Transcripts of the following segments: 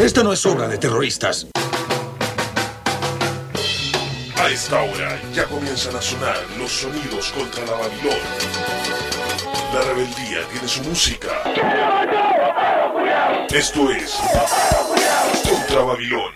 Esto no es obra de terroristas. A esta hora ya comienzan a sonar los sonidos contra la Babilón. La rebeldía tiene su música. Esto es Contra Babilón.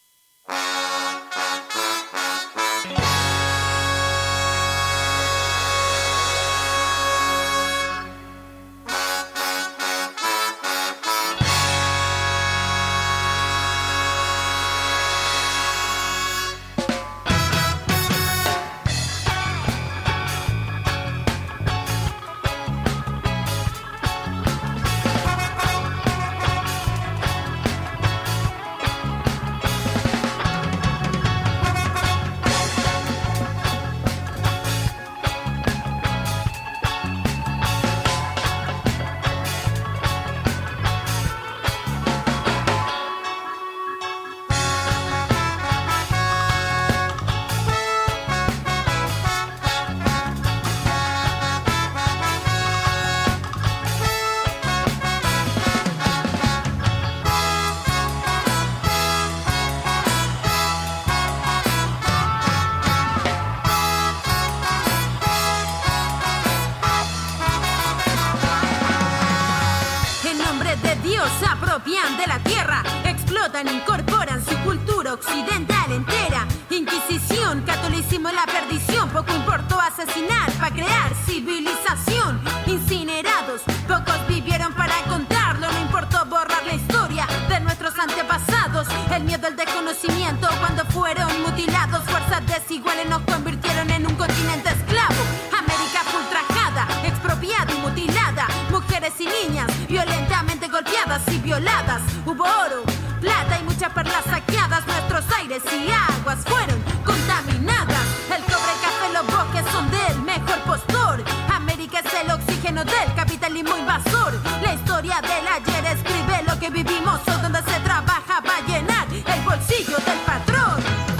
Occidental entera, Inquisición, catolicismo, la perdición. Poco importó asesinar para crear civilización. Incinerados, pocos vivieron para contarlo. No importó borrar la historia de nuestros antepasados. El miedo al desconocimiento cuando fueron mutilados. Fuerzas desiguales nos convirtieron en un continente esclavo. América fue ultrajada, expropiada y mutilada. Mujeres y niñas violentamente golpeadas y violadas. Hubo oro, plata y muchas perlas saqueadas. Nuestros aires y aguas fueron contaminadas. El cobre, el café, los bosques son del mejor postor. América es el oxígeno del capitalismo invasor. La historia del ayer escribe lo que vivimos o donde se trabaja para llenar el bolsillo del patrón.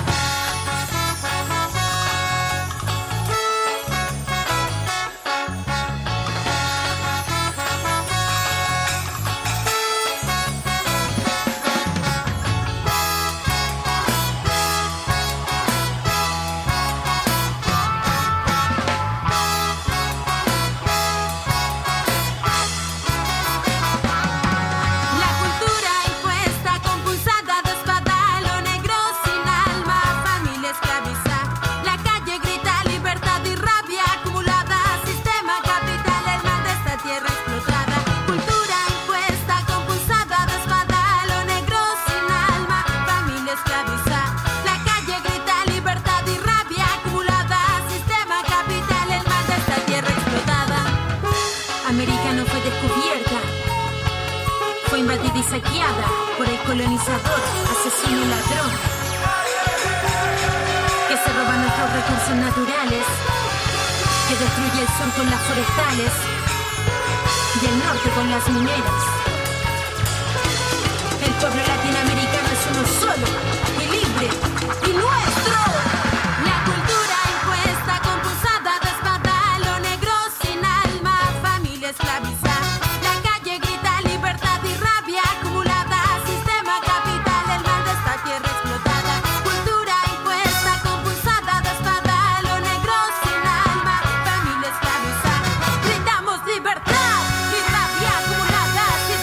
Y saqueada por el colonizador, asesino y ladrón, que se roba nuestros recursos naturales, que destruye el sur con las forestales y el norte con las mineras. El pueblo latinoamericano es uno solo y libre y nuestro. La cultura impuesta, compulsada, de espada, lo negro sin alma, familia esclavizada. Libertad y rabia acumulada.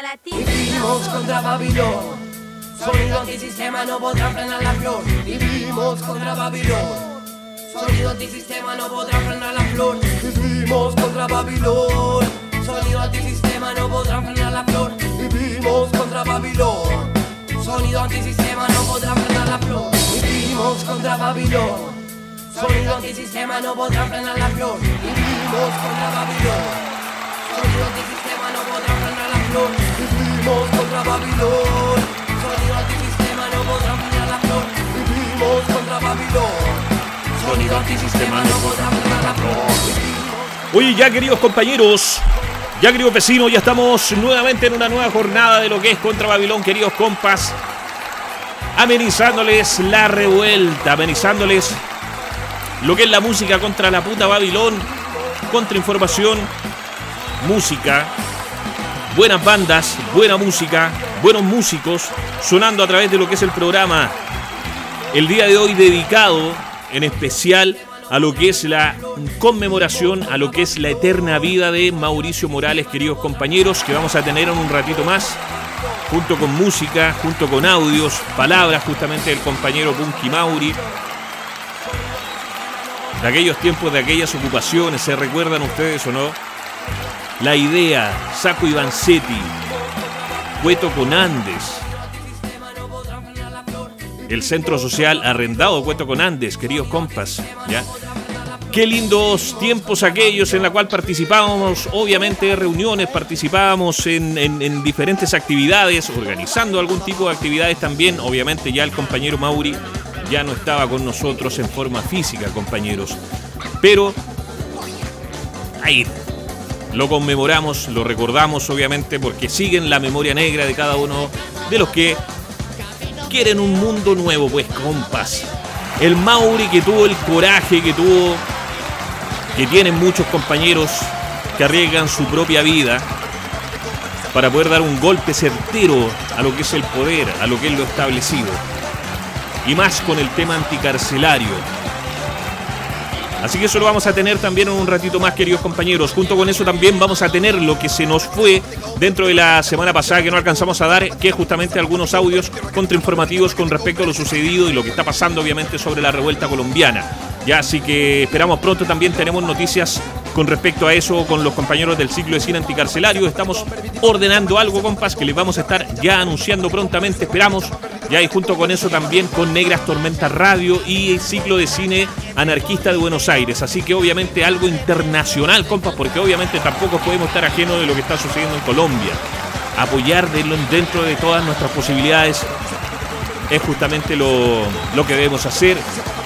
Vivimos contra Babilón. Sonido antisistema, no podrá frenar la flor. Vivimos contra Babilón. Sonido antisistema, no podrá frenar la flor. Vivimos contra Babilón. Sonido antisistema, no podrá frenar la flor. Vivimos contra Babilón. Sonido antisistema, no podrá frenar la flor. Vivimos contra Babilón. Sonido antisistema, no podrá frenar la flor. Vivimos contra Babilón. Sonido antisistema, no podrá frenar la flor. Vivimos contra Babilón. Sonido antisistema, no podrá frenar la flor. Vivimos contra Babilón. Sonido antisistema, no podrá frenar la flor. Oye, ya queridos compañeros, ya queridos vecinos, ya estamos nuevamente en una nueva jornada de lo que es Contra Babilón, queridos compas. Amenizándoles la revuelta, amenizándoles lo que es la música contra la puta Babilón, contra información, música, buenas bandas, buena música, buenos músicos, sonando a través de lo que es el programa. El día de hoy dedicado en especial a lo que es la conmemoración, a lo que es la eterna vida de Mauricio Morales, queridos compañeros, que vamos a tener en un ratito más, junto con música, junto con audios, palabras justamente del compañero Punky Mauri. De aquellos tiempos, de aquellas ocupaciones, ¿se recuerdan ustedes o no? La Idea, Saco y Vanzetti, Cueto con Andes, el centro social arrendado Cueto con Andes, queridos compas, ¿ya? Qué lindos tiempos aquellos en la cual participábamos, obviamente, de reuniones, participábamos en diferentes actividades, organizando algún tipo de actividades también. Obviamente ya el compañero Mauri ya no estaba con nosotros en forma física, compañeros, pero ahí lo conmemoramos, lo recordamos, obviamente, porque sigue en la memoria negra de cada uno de los que quieren un mundo nuevo, pues, compas. El Mauri que tuvo el coraje, que tienen muchos compañeros que arriesgan su propia vida para poder dar un golpe certero a lo que es el poder, a lo que es lo establecido. Y más con el tema anticarcelario. Así que eso lo vamos a tener también en un ratito más, queridos compañeros. Junto con eso también vamos a tener lo que se nos fue dentro de la semana pasada, que no alcanzamos a dar, que es justamente algunos audios contrainformativos con respecto a lo sucedido y lo que está pasando, obviamente, sobre la revuelta colombiana. Ya, así que esperamos pronto. También tenemos noticias con respecto a eso con los compañeros del ciclo de cine anticarcelario. Estamos ordenando algo, compas, que les vamos a estar ya anunciando prontamente, esperamos. Ya, y junto con eso también con Negras Tormentas Radio y el ciclo de cine anarquista de Buenos Aires. Así que obviamente algo internacional, compas, porque obviamente tampoco podemos estar ajenos de lo que está sucediendo en Colombia. Apoyar dentro de todas nuestras posibilidades es justamente lo que debemos hacer.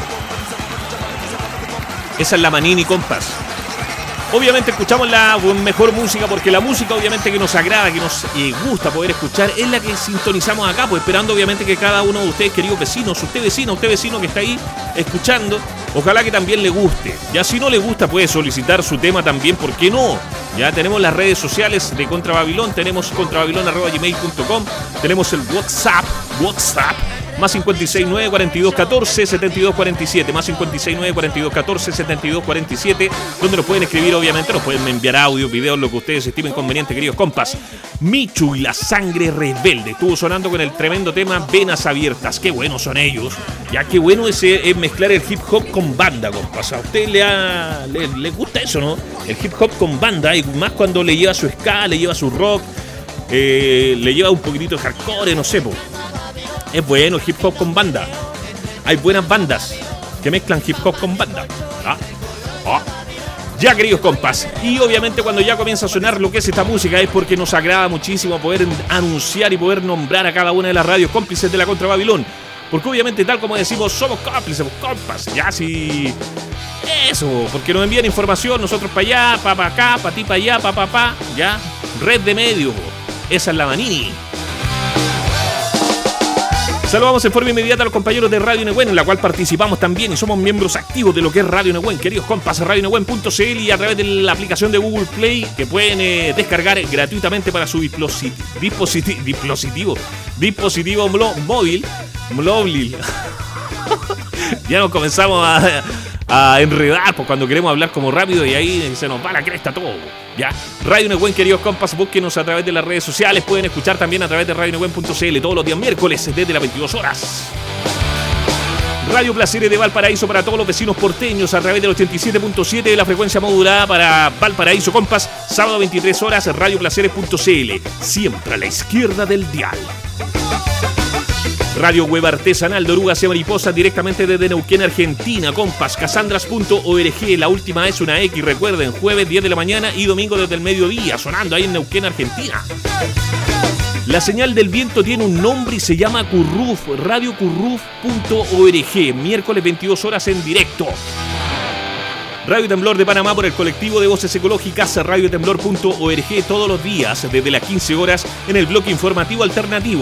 Esa es la Manini, compas. Obviamente escuchamos la mejor música, porque la música obviamente que nos agrada, que nos gusta poder escuchar, es la que sintonizamos acá, pues esperando obviamente que cada uno de ustedes, queridos vecinos, usted vecino que está ahí escuchando, ojalá que también le guste. Ya si no le gusta puede solicitar su tema también, ¿por qué no? Ya tenemos las redes sociales de Contra Babilón, tenemos contrababilon@gmail.com, tenemos el WhatsApp, más 569 42 14 72 47, más 569 42 14 72 47, donde nos pueden escribir, obviamente, nos pueden enviar audios, videos, lo que ustedes estimen conveniente, queridos compas. Michu y la Sangre Rebelde estuvo sonando con el tremendo tema Venas Abiertas. Qué buenos son ellos, ya qué bueno es mezclar el hip hop con banda, compas. A usted le gusta eso, ¿no? El hip hop con banda, y más cuando le lleva su ska, le lleva su rock, le lleva un poquitito de hardcore, no sé, po. Es bueno hip hop con banda. Hay buenas bandas que mezclan hip hop con banda. Ya, queridos compas. Y obviamente cuando ya comienza a sonar lo que es esta música es porque nos agrada muchísimo poder anunciar y poder nombrar a cada una de las radios cómplices de la Contra Babilón. Porque obviamente, tal como decimos, somos cómplices, compas. Ya, sí. Eso, porque nos envían información, nosotros para allá, para acá, para ti para allá, pa. Ya, red de medios. Esa es la Manini. Saludamos en forma inmediata a los compañeros de Radio Nehuen, en la cual participamos también y somos miembros activos de lo que es Radio Nehuen. Queridos compas, radionehuen.cl, y a través de la aplicación de Google Play, que pueden descargar gratuitamente para su dispositivo móvil. Ya nos comenzamos a enredar, pues cuando queremos hablar como rápido y ahí se nos va la cresta todo. ¿Ya? Radio Neuquén, queridos compas, búsquenos a través de las redes sociales. Pueden escuchar también a través de radioneuquén.cl todos los días miércoles desde las 22 horas. Radio Placeres de Valparaíso para todos los vecinos porteños a través del 87.7 de la frecuencia modulada para Valparaíso, compas. Sábado 23 horas, radioplaceres.cl. Siempre a la izquierda del dial. Radio Web Artesanal de Orugas y Mariposas directamente desde Neuquén, Argentina, compas. Casandras.org, la última es una X, recuerden, jueves 10 de la mañana y domingo desde el mediodía, sonando ahí en Neuquén, Argentina. La señal del viento tiene un nombre y se llama Curruf, radiocurruf.org, miércoles 22 horas en directo. Radio Temblor de Panamá por el colectivo de voces ecológicas, radiotemblor.org, todos los días desde las 15 horas en el bloque informativo alternativo.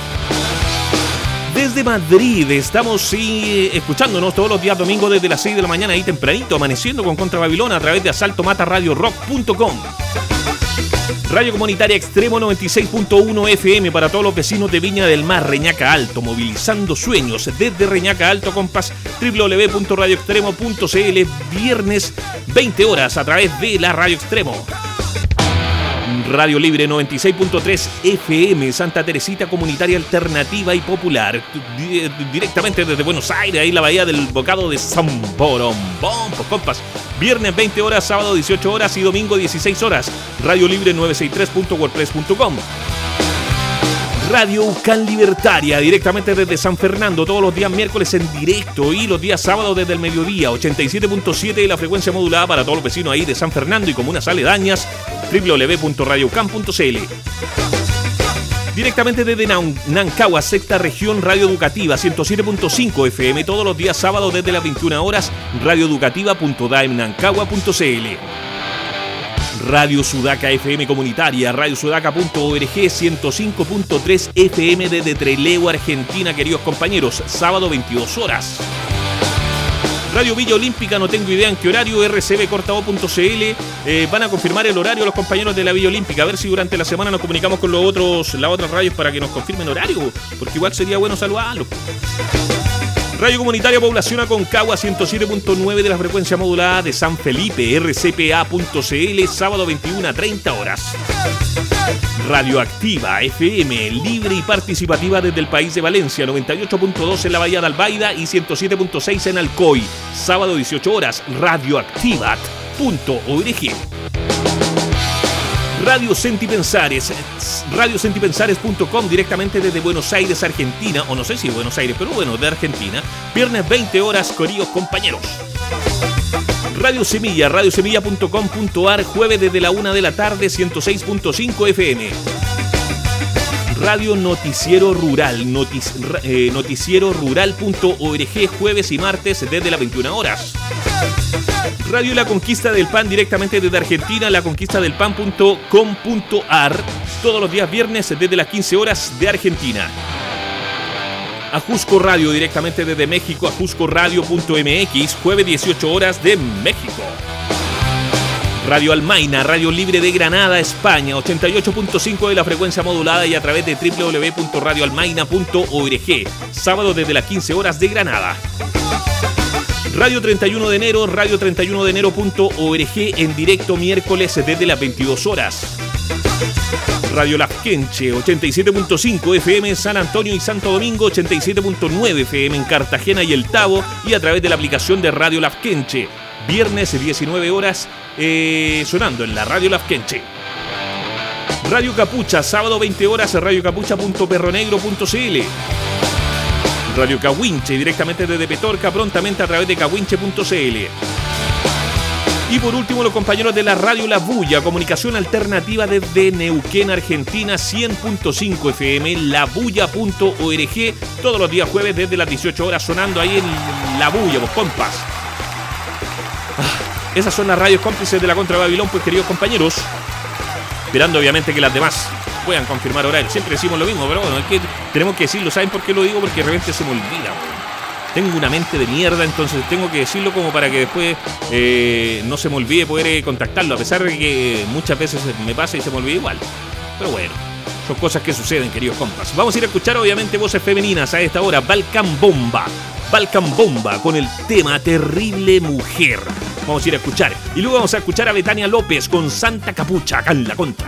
Desde Madrid estamos escuchándonos todos los días domingos desde las 6 de la mañana ahí tempranito, amaneciendo con Contra Babilón a través de asaltomataradiorock.com. Radio Comunitaria Extremo 96.1 FM para todos los vecinos de Viña del Mar, Reñaca Alto, movilizando sueños desde Reñaca Alto, compas, www.radioextremo.cl, viernes 20 horas a través de la Radio Extremo. Radio Libre 96.3 FM, Santa Teresita, comunitaria alternativa y popular, directamente desde Buenos Aires, ahí la bahía del Bocado de San Borombón, pues compas, viernes 20 horas, sábado 18 horas y domingo 16 horas, Radio Libre 963.wordpress.com. Radio UCAN Libertaria, directamente desde San Fernando, todos los días miércoles en directo y los días sábados desde el mediodía, 87.7 de la frecuencia modulada para todos los vecinos ahí de San Fernando y comunas aledañas, www.radioucan.cl. Directamente desde Nancagua, sexta región, Radio Educativa, 107.5 FM, todos los días sábados desde las 21 horas, radioeducativa.daemnancagua.cl. Radio Sudaca FM Comunitaria, radiosudaca.org, 105.3 FM desde Trelew, Argentina, queridos compañeros, sábado 22 horas. Radio Villa Olímpica, no tengo idea en qué horario, rcbcortavo.cl, van a confirmar el horario los compañeros de la Villa Olímpica, a ver si durante la semana nos comunicamos con las otras radios para que nos confirmen horario, porque igual sería bueno saludarlos. Radio Comunitaria Población Aconcagua, 107.9 de la frecuencia modulada de San Felipe, rcpa.cl, sábado 21 a 30 horas. Radioactiva FM, libre y participativa desde el país de Valencia, 98.2 en la Bahía de Albaida y 107.6 en Alcoy, sábado 18 horas, radioactivat.org. Radio Sentipensares, radiosentipensares.com, directamente desde Buenos Aires, Argentina, o no sé si Buenos Aires, pero bueno, de Argentina, viernes 20 horas, coríos compañeros. Radio Semilla, radiosemilla.com.ar, jueves desde la 1 de la tarde, 106.5 FM. Radio Noticiero Rural, noticierorural.org, jueves y martes desde las 21 horas. Radio La Conquista del Pan, directamente desde Argentina, laconquistadelpan.com.ar, todos los días viernes desde las 15 horas de Argentina. Ajusco Radio, directamente desde México, ajuscoradio.mx, jueves 18 horas de México. Radio Almaina, Radio Libre de Granada, España, 88.5 de la frecuencia modulada y a través de www.radioalmaina.org, sábado desde las 15 horas de Granada. Radio 31 de enero, radio31denero.org, en directo miércoles desde las 22 horas. Radio Lafkenche, 87.5 FM en San Antonio y Santo Domingo, 87.9 FM en Cartagena y El Tabo y a través de la aplicación de Radio Lafkenche. Viernes 19 horas sonando en la Radio Lafkenche. Radio Capucha, sábado 20 horas, radiocapucha.perronegro.cl. Radio Cahuinche, directamente desde Petorca, prontamente a través de cahuinche.cl. Y por último, los compañeros de la Radio La Bulla, comunicación alternativa desde Neuquén, Argentina, 100.5 FM, labulla.org, todos los días jueves desde las 18 horas sonando ahí en La Bulla, pues compas. Esas son las radios cómplices de la Contra Babilón, pues queridos compañeros, esperando obviamente que las demás puedan confirmar horario. Siempre decimos lo mismo, pero bueno, es que tenemos que decirlo. ¿Saben por qué lo digo? Porque de repente se me olvida. Tengo una mente de mierda, entonces tengo que decirlo como para que después no se me olvide poder contactarlo, a pesar de que muchas veces me pasa y se me olvida igual. Pero bueno, son cosas que suceden, queridos compas. Vamos a ir a escuchar obviamente voces femeninas a esta hora. Balkan Bomba. Balkan Bomba con el tema Terrible Mujer. Vamos a ir a escuchar. Y luego vamos a escuchar a Betania López con Santa Capucha acá en La Contra.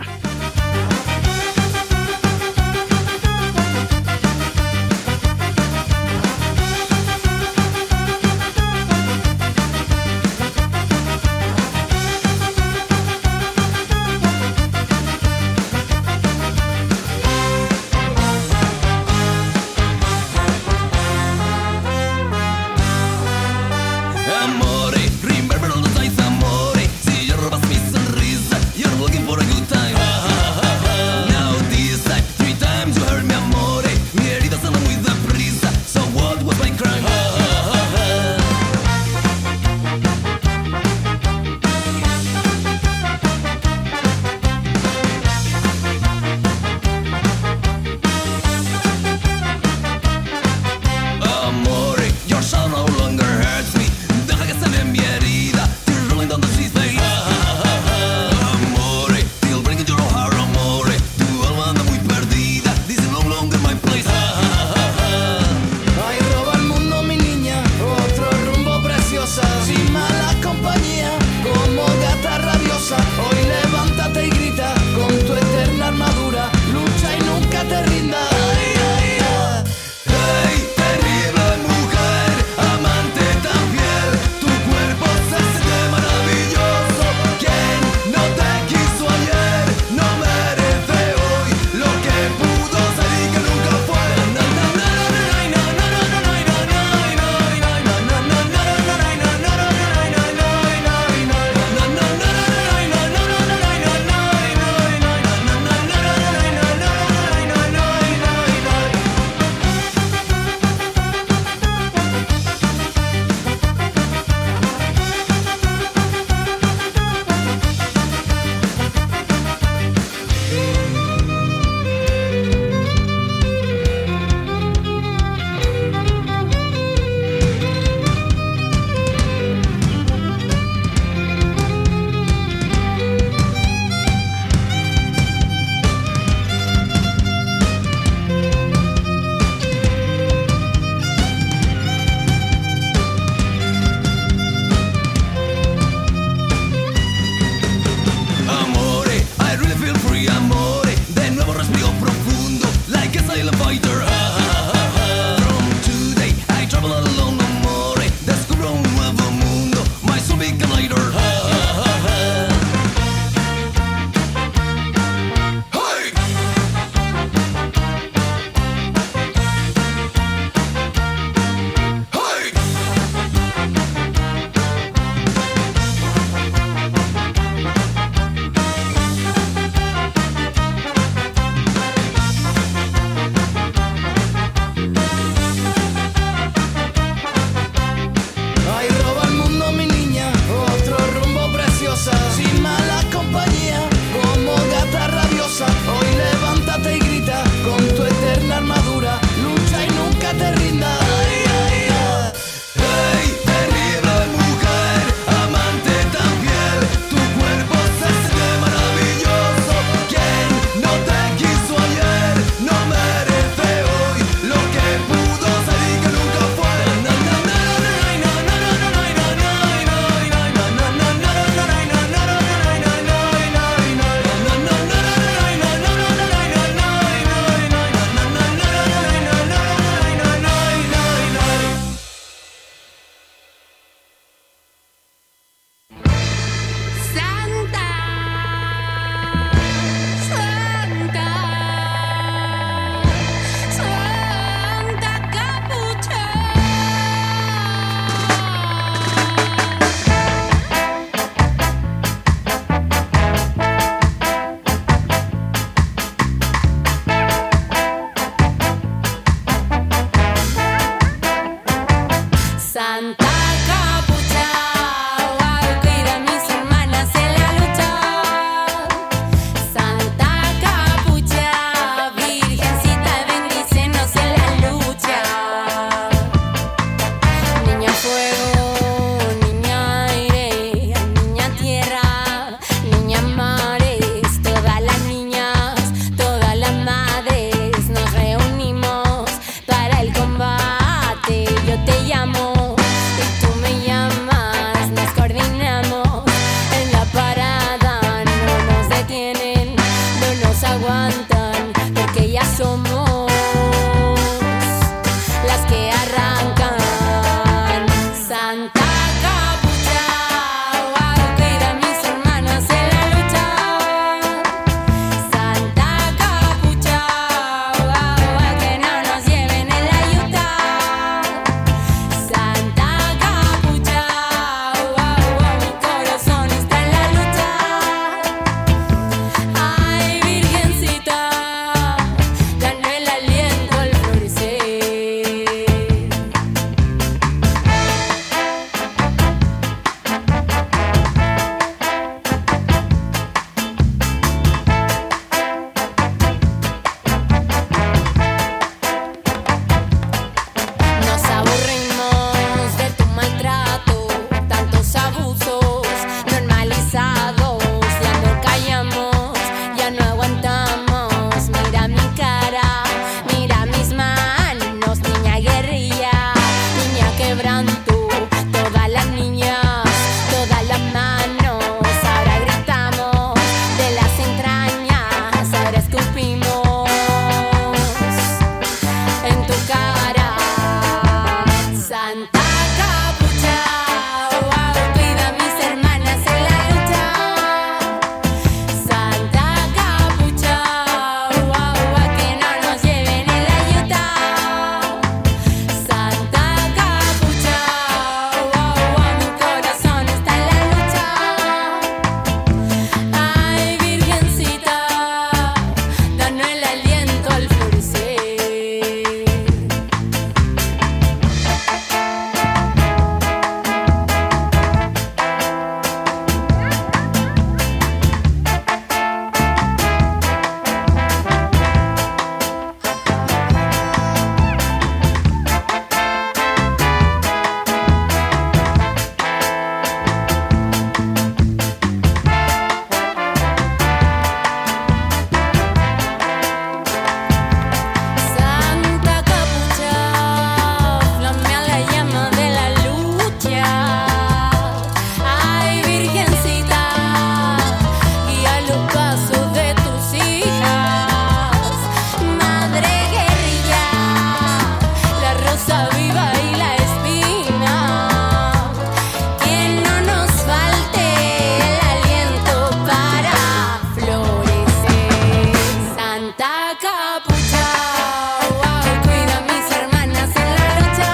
Capucha, wow, cuida a mis hermanas en la lucha.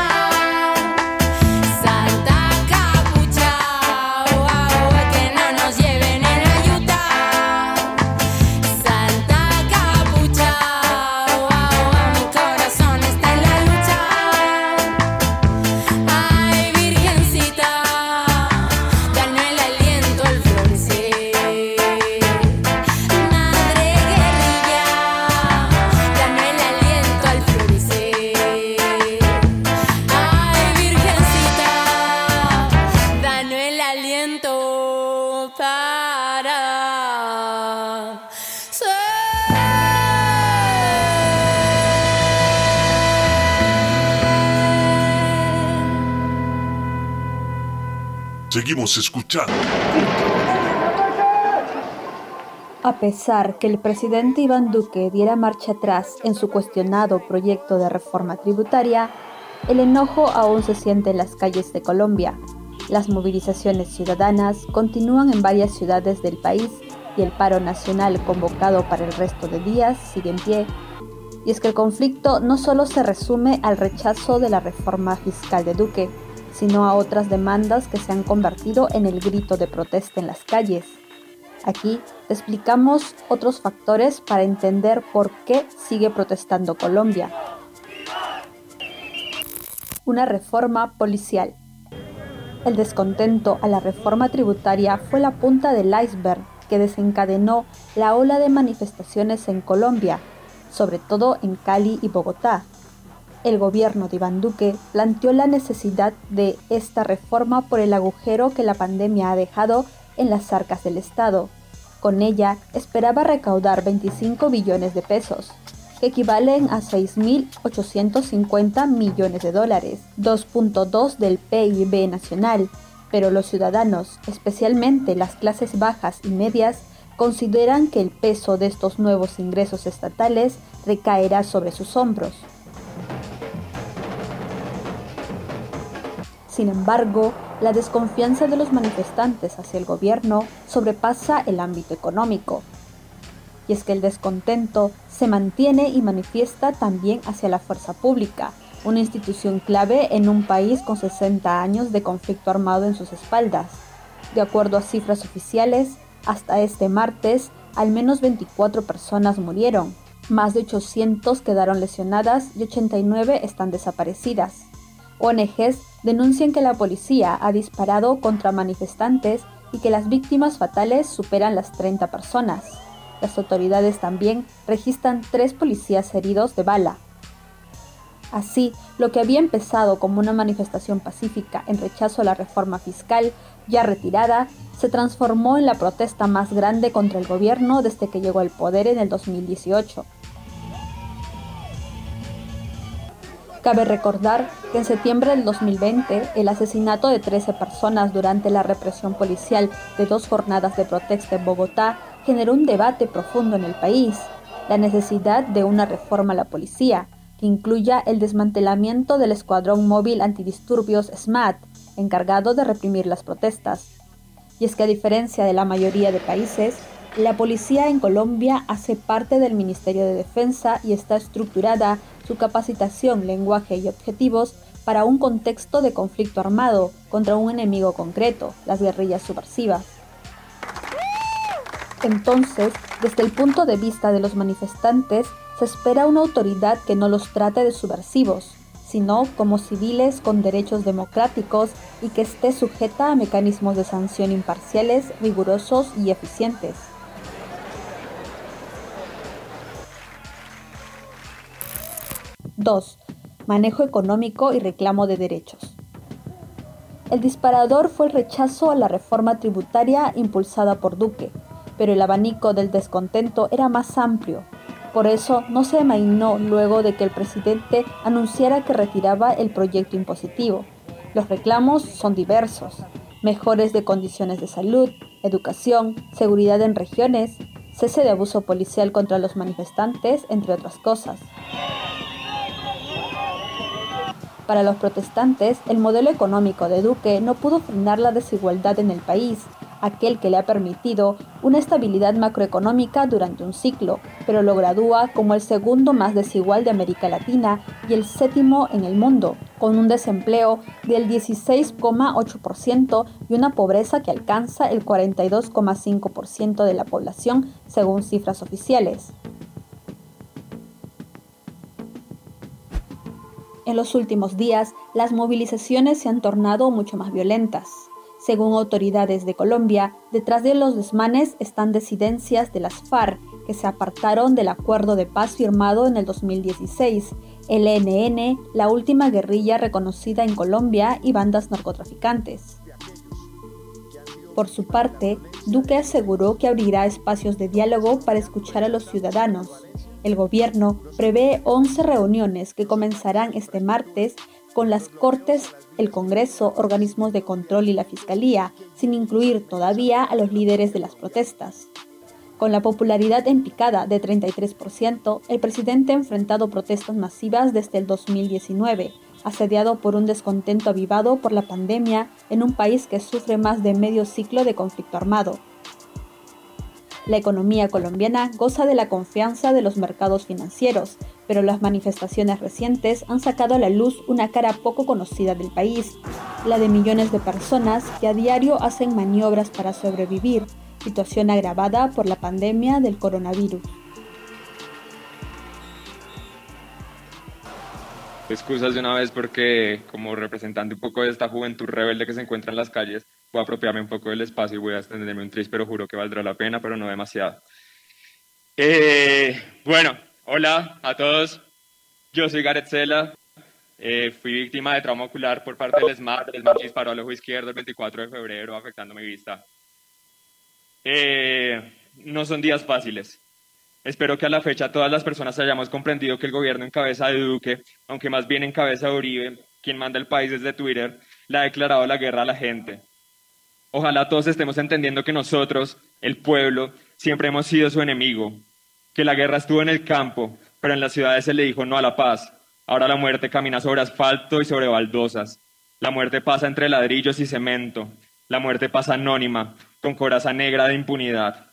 Santa Capucha, wow, que no nos lleven en la yuta. Santa Capucha, wow, mi corazón está en la lucha. Ay, Virgencita, danos el aliento al florecer. Madre guerrilla, danos el aliento al florecer. Ay, Virgencita, danos el aliento para ser. Seguimos escuchando. A pesar que el presidente Iván Duque diera marcha atrás en su cuestionado proyecto de reforma tributaria, el enojo aún se siente en las calles de Colombia. Las movilizaciones ciudadanas continúan en varias ciudades del país y el paro nacional convocado para el resto de días sigue en pie. Y es que el conflicto no solo se resume al rechazo de la reforma fiscal de Duque, sino a otras demandas que se han convertido en el grito de protesta en las calles. Aquí te explicamos otros factores para entender por qué sigue protestando Colombia. Una reforma policial. El descontento a la reforma tributaria fue la punta del iceberg que desencadenó la ola de manifestaciones en Colombia, sobre todo en Cali y Bogotá. El gobierno de Iván Duque planteó la necesidad de esta reforma por el agujero que la pandemia ha dejado en las arcas del Estado. Con ella esperaba recaudar 25 billones de pesos, que equivalen a 6.850 millones de dólares, 2.2 del PIB nacional, pero los ciudadanos, especialmente las clases bajas y medias, consideran que el peso de estos nuevos ingresos estatales recaerá sobre sus hombros. Sin embargo, la desconfianza de los manifestantes hacia el gobierno sobrepasa el ámbito económico. Y es que el descontento se mantiene y manifiesta también hacia la fuerza pública, una institución clave en un país con 60 años de conflicto armado en sus espaldas. De acuerdo a cifras oficiales, hasta este martes, al menos 24 personas murieron, más de 800 quedaron lesionadas y 89 están desaparecidas. ONGs denuncian que la policía ha disparado contra manifestantes y que las víctimas fatales superan las 30 personas. Las autoridades también registran 3 policías heridos de bala. Así, lo que había empezado como una manifestación pacífica en rechazo a la reforma fiscal, ya retirada, se transformó en la protesta más grande contra el gobierno desde que llegó al poder en el 2018. Cabe recordar que en septiembre del 2020, el asesinato de 13 personas durante la represión policial de 2 jornadas de protesta en Bogotá generó un debate profundo en el país, la necesidad de una reforma a la policía, que incluya el desmantelamiento del Escuadrón Móvil Antidisturbios SMAT, encargado de reprimir las protestas. Y es que a diferencia de la mayoría de países, la policía en Colombia hace parte del Ministerio de Defensa y está estructurada su capacitación, lenguaje y objetivos para un contexto de conflicto armado contra un enemigo concreto, las guerrillas subversivas. Entonces, desde el punto de vista de los manifestantes, se espera una autoridad que no los trate de subversivos, sino como civiles con derechos democráticos y que esté sujeta a mecanismos de sanción imparciales, rigurosos y eficientes. Dos, manejo económico y reclamo de derechos. El disparador fue el rechazo a la reforma tributaria impulsada por Duque, pero el abanico del descontento era más amplio. Por eso no se amainó luego de que el presidente anunciara que retiraba el proyecto impositivo. Los reclamos son diversos: mejores de condiciones de salud, educación, seguridad en regiones, cese de abuso policial contra los manifestantes, entre otras cosas. Para los protestantes, el modelo económico de Duque no pudo frenar la desigualdad en el país, aquel que le ha permitido una estabilidad macroeconómica durante un ciclo, pero lo gradúa como el segundo más desigual de América Latina y el séptimo en el mundo, con un desempleo del 16,8% y una pobreza que alcanza el 42,5% de la población, según cifras oficiales. En los últimos días, las movilizaciones se han tornado mucho más violentas. Según autoridades de Colombia, detrás de los desmanes están disidencias de las FARC, que se apartaron del acuerdo de paz firmado en el 2016, el ELN, la última guerrilla reconocida en Colombia, y bandas narcotraficantes. Por su parte, Duque aseguró que abrirá espacios de diálogo para escuchar a los ciudadanos. El gobierno prevé 11 reuniones que comenzarán este martes con las Cortes, el Congreso, organismos de control y la Fiscalía, sin incluir todavía a los líderes de las protestas. Con la popularidad en picada de 33%, el presidente ha enfrentado protestas masivas desde el 2019, asediado por un descontento avivado por la pandemia en un país que sufre más de medio ciclo de conflicto armado. La economía colombiana goza de la confianza de los mercados financieros, pero las manifestaciones recientes han sacado a la luz una cara poco conocida del país, la de millones de personas que a diario hacen maniobras para sobrevivir, situación agravada por la pandemia del coronavirus. Excusas de una vez porque como representante un poco de esta juventud rebelde que se encuentra en las calles, voy a apropiarme un poco del espacio y voy a extenderme un tris, pero juro que valdrá la pena, pero no demasiado. Bueno, hola a todos, yo soy Gareth Cela, fui víctima de trauma ocular por parte del SMAT, el SMAT disparó al ojo izquierdo el 24 de febrero afectando mi vista. No son días fáciles. Espero que a la fecha todas las personas hayamos comprendido que el gobierno en cabeza de Duque, aunque más bien en cabeza de Uribe, quien manda el país desde Twitter, le ha declarado la guerra a la gente. Ojalá todos estemos entendiendo que nosotros, el pueblo, siempre hemos sido su enemigo, que la guerra estuvo en el campo, pero en las ciudades se le dijo no a la paz. Ahora la muerte camina sobre asfalto y sobre baldosas. La muerte pasa entre ladrillos y cemento. La muerte pasa anónima, con coraza negra de impunidad.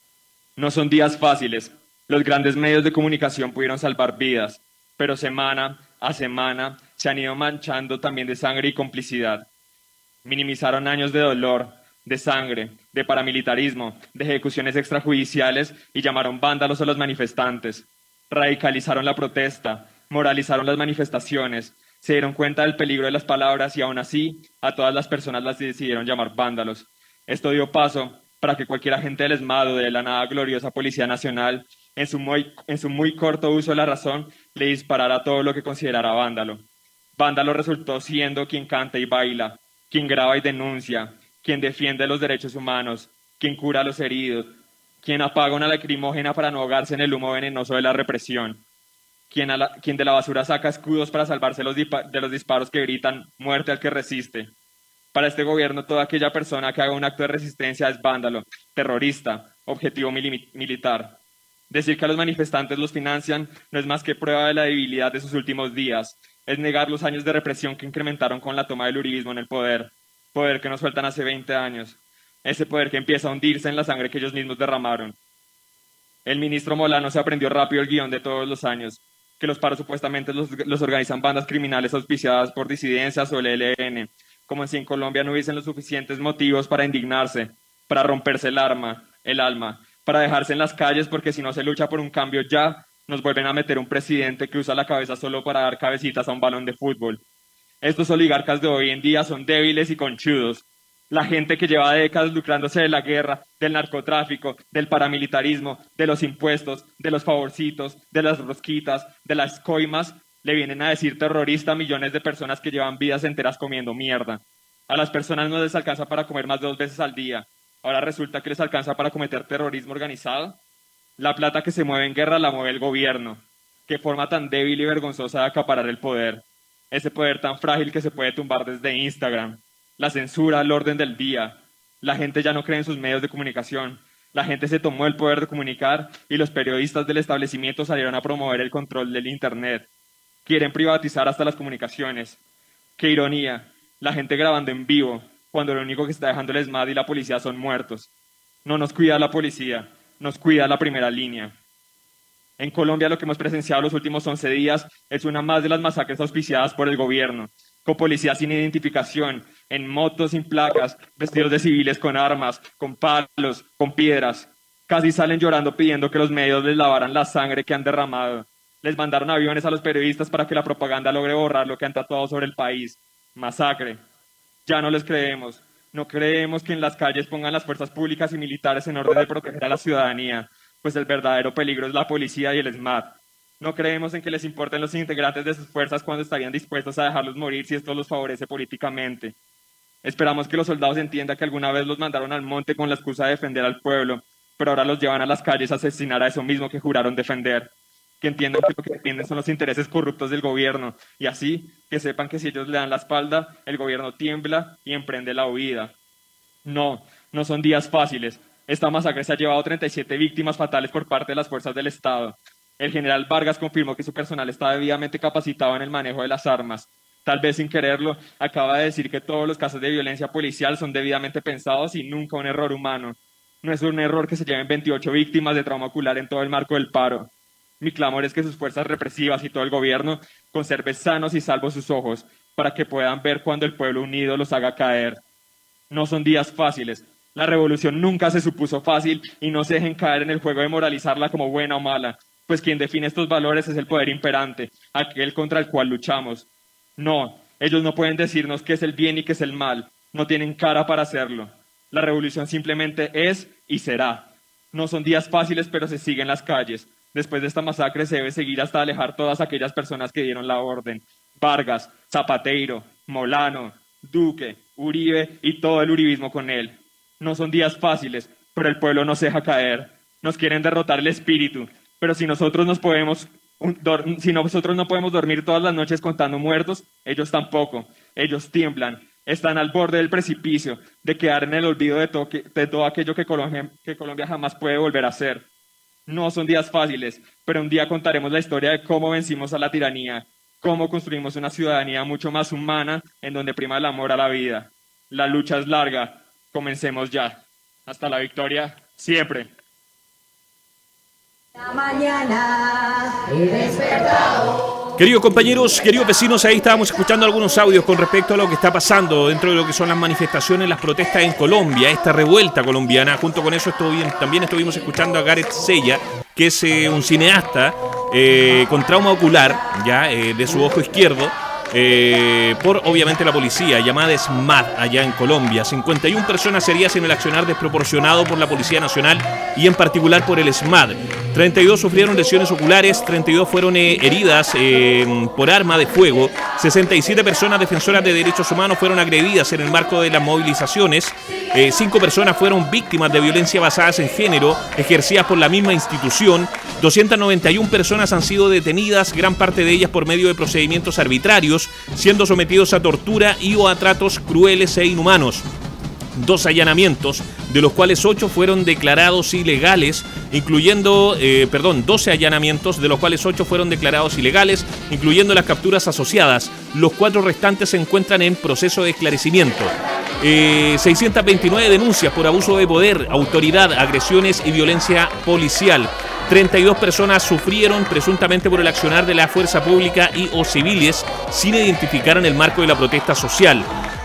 No son días fáciles. Los grandes medios de comunicación pudieron salvar vidas, pero semana a semana se han ido manchando también de sangre y complicidad. Minimizaron años de dolor, de sangre, de paramilitarismo, de ejecuciones extrajudiciales y llamaron vándalos a los manifestantes. Radicalizaron la protesta, moralizaron las manifestaciones, se dieron cuenta del peligro de las palabras y aún así a todas las personas las decidieron llamar vándalos. Esto dio paso para que cualquier agente del ESMAD o de la nada gloriosa Policía Nacional, en su muy corto uso de la razón, le disparara todo lo que considerara vándalo. Vándalo resultó siendo quien canta y baila, quien graba y denuncia, quien defiende los derechos humanos, quien cura a los heridos, quien apaga una lacrimógena para no ahogarse en el humo venenoso de la represión, quien de la basura saca escudos para salvarse de los disparos que gritan muerte al que resiste. Para este gobierno, toda aquella persona que haga un acto de resistencia es vándalo, terrorista, objetivo militar. Decir que a los manifestantes los financian no es más que prueba de la debilidad de sus últimos días. Es negar los años de represión que incrementaron con la toma del uribismo en el poder. Poder que nos sueltan hace 20 años. Ese poder que empieza a hundirse en la sangre que ellos mismos derramaron. El ministro Molano se aprendió rápido el guión de todos los años. Que los paros supuestamente los organizan bandas criminales auspiciadas por disidencias o el ELN. Como si en Colombia no hubiesen los suficientes motivos para indignarse, para romperse el alma, para dejarse en las calles porque si no se lucha por un cambio ya, nos vuelven a meter un presidente que usa la cabeza solo para dar cabecitas a un balón de fútbol. Estos oligarcas de hoy en día son débiles y conchudos. La gente que lleva décadas lucrándose de la guerra, del narcotráfico, del paramilitarismo, de los impuestos, de los favorcitos, de las rosquitas, de las coimas, le vienen a decir terrorista a millones de personas que llevan vidas enteras comiendo mierda. A las personas no les alcanza para comer más de 2 veces al día. Ahora resulta que les alcanza para cometer terrorismo organizado. La plata que se mueve en guerra la mueve el gobierno. Qué forma tan débil y vergonzosa de acaparar el poder. Ese poder tan frágil que se puede tumbar desde Instagram. La censura, el orden del día. La gente ya no cree en sus medios de comunicación. La gente se tomó el poder de comunicar y los periodistas del establecimiento salieron a promover el control del Internet. Quieren privatizar hasta las comunicaciones. Qué ironía. La gente grabando en vivo, cuando lo único que está dejando el ESMAD y la policía son muertos. No nos cuida la policía, nos cuida la primera línea. En Colombia lo que hemos presenciado los últimos 11 días es una más de las masacres auspiciadas por el gobierno, con policías sin identificación, en motos sin placas, vestidos de civiles con armas, con palos, con piedras. Casi salen llorando pidiendo que los medios les lavaran la sangre que han derramado. Les mandaron aviones a los periodistas para que la propaganda logre borrar lo que han tatuado sobre el país. Masacre. Ya no les creemos. No creemos que en las calles pongan las fuerzas públicas y militares en orden de proteger a la ciudadanía, pues el verdadero peligro es la policía y el ESMAD. No creemos en que les importen los integrantes de sus fuerzas cuando estarían dispuestos a dejarlos morir si esto los favorece políticamente. Esperamos que los soldados entiendan que alguna vez los mandaron al monte con la excusa de defender al pueblo, pero ahora los llevan a las calles a asesinar a eso mismo que juraron defender. Que entiendan que lo que defienden son los intereses corruptos del gobierno, y así que sepan que si ellos le dan la espalda, el gobierno tiembla y emprende la huida. No son días fáciles. Esta masacre se ha llevado 37 víctimas fatales por parte de las fuerzas del Estado. El general Vargas confirmó que su personal está debidamente capacitado en el manejo de las armas. Tal vez sin quererlo, acaba de decir que todos los casos de violencia policial son debidamente pensados y nunca un error humano. No es un error que se lleven 28 víctimas de trauma ocular en todo el marco del paro. Mi clamor es que sus fuerzas represivas y todo el gobierno conserven sanos y salvos sus ojos para que puedan ver cuando el pueblo unido los haga caer. No son días fáciles. La revolución nunca se supuso fácil y no se dejen caer en el juego de moralizarla como buena o mala, pues quien define estos valores es el poder imperante, aquel contra el cual luchamos. No, ellos no pueden decirnos qué es el bien y qué es el mal. No tienen cara para hacerlo. La revolución simplemente es y será. No son días fáciles, pero se siguen las calles. Después de esta masacre se debe seguir hasta alejar todas aquellas personas que dieron la orden. Vargas, Zapateiro, Molano, Duque, Uribe y todo el uribismo con él. No son días fáciles, pero el pueblo no se deja caer. Nos quieren derrotar el espíritu, pero si nosotros no podemos dormir todas las noches contando muertos, ellos tampoco. Ellos tiemblan, están al borde del precipicio, de quedar en el olvido de todo aquello que Colombia jamás puede volver a ser. No son días fáciles, pero un día contaremos la historia de cómo vencimos a la tiranía, cómo construimos una ciudadanía mucho más humana en donde prima el amor a la vida. La lucha es larga, comencemos ya. Hasta la victoria, siempre. La mañana he despertado. Queridos compañeros, queridos vecinos, ahí estábamos escuchando algunos audios con respecto a lo que está pasando dentro de lo que son las manifestaciones, las protestas en Colombia, esta revuelta colombiana. Junto con eso también estuvimos escuchando a Gareth Sella, que es un cineasta con trauma ocular de su ojo izquierdo, por obviamente la policía, llamada SMAD allá en Colombia. 51 personas heridas en el accionar desproporcionado por la Policía Nacional y en particular por el SMAD. 32 sufrieron lesiones oculares, 32 fueron heridas por arma de fuego, 67 personas defensoras de derechos humanos fueron agredidas en el marco de las movilizaciones, 5 personas fueron víctimas de violencia basadas en género ejercidas por la misma institución, 291 personas han sido detenidas, gran parte de ellas por medio de procedimientos arbitrarios, siendo sometidos a tortura y o a tratos crueles e inhumanos. 2 allanamientos, de los cuales 8 fueron declarados ilegales, 12 allanamientos, de los cuales 8 fueron declarados ilegales, incluyendo las capturas asociadas. Los 4 restantes se encuentran en proceso de esclarecimiento. 629 denuncias por abuso de poder, autoridad, agresiones y violencia policial. 32 personas sufrieron presuntamente por el accionar de la fuerza pública y o civiles sin identificar en el marco de la protesta social.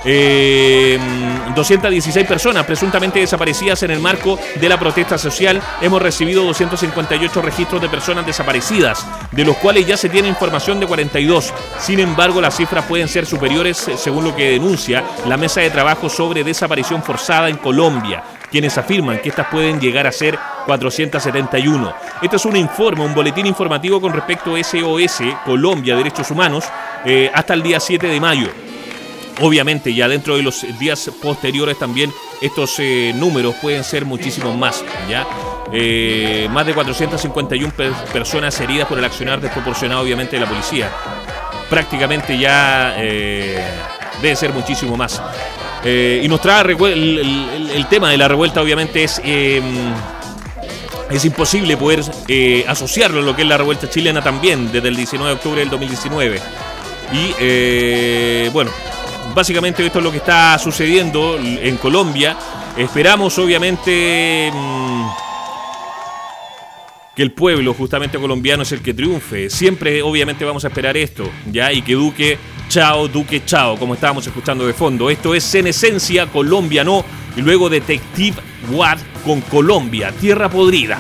216 personas presuntamente desaparecidas en el marco de la protesta social. Hemos recibido 258 registros de personas desaparecidas, de los cuales ya se tiene información de 42. Sin embargo, las cifras pueden ser superiores, según lo que denuncia la Mesa de Trabajo sobre Desaparición Forzada en Colombia, quienes afirman que estas pueden llegar a ser 471. Este es un informe, un boletín informativo con respecto a SOS Colombia Derechos Humanos hasta el día 7 de mayo. Obviamente ya dentro de los días posteriores también estos números pueden ser muchísimos más, ¿ya? Más de 451 personas heridas por el accionar desproporcionado obviamente de la policía. Prácticamente ya debe ser muchísimo más. Y nos trae el tema de la revuelta, obviamente es imposible poder asociarlo a lo que es la revuelta chilena también desde el 19 de octubre del 2019. Y bueno, básicamente esto es lo que está sucediendo en Colombia. Esperamos obviamente que el pueblo justamente colombiano es el que triunfe. Siempre obviamente vamos a esperar esto, ¿ya? Y que Duque chao, como estábamos escuchando de fondo. Esto es En Esencia, Colombia No, y luego Detective Watt con Colombia, Tierra Podrida.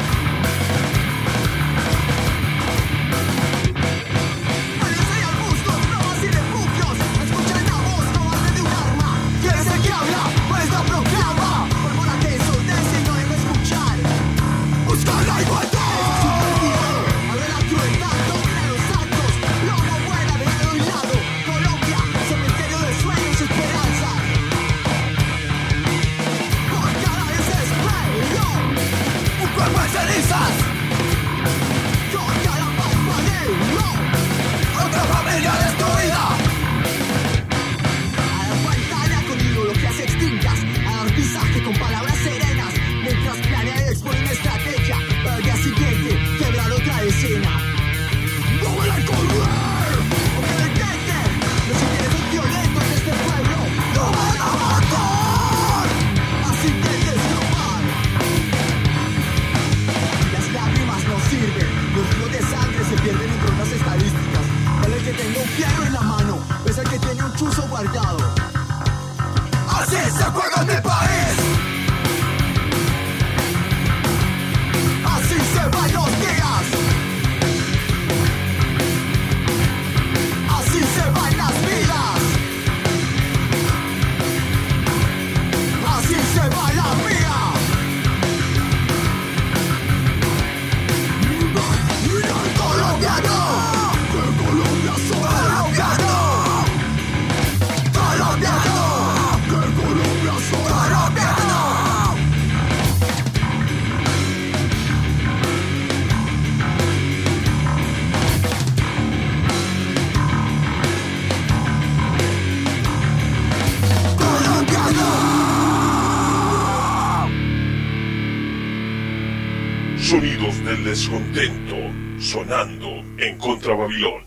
Sonidos del descontento, sonando en Contra Babilón.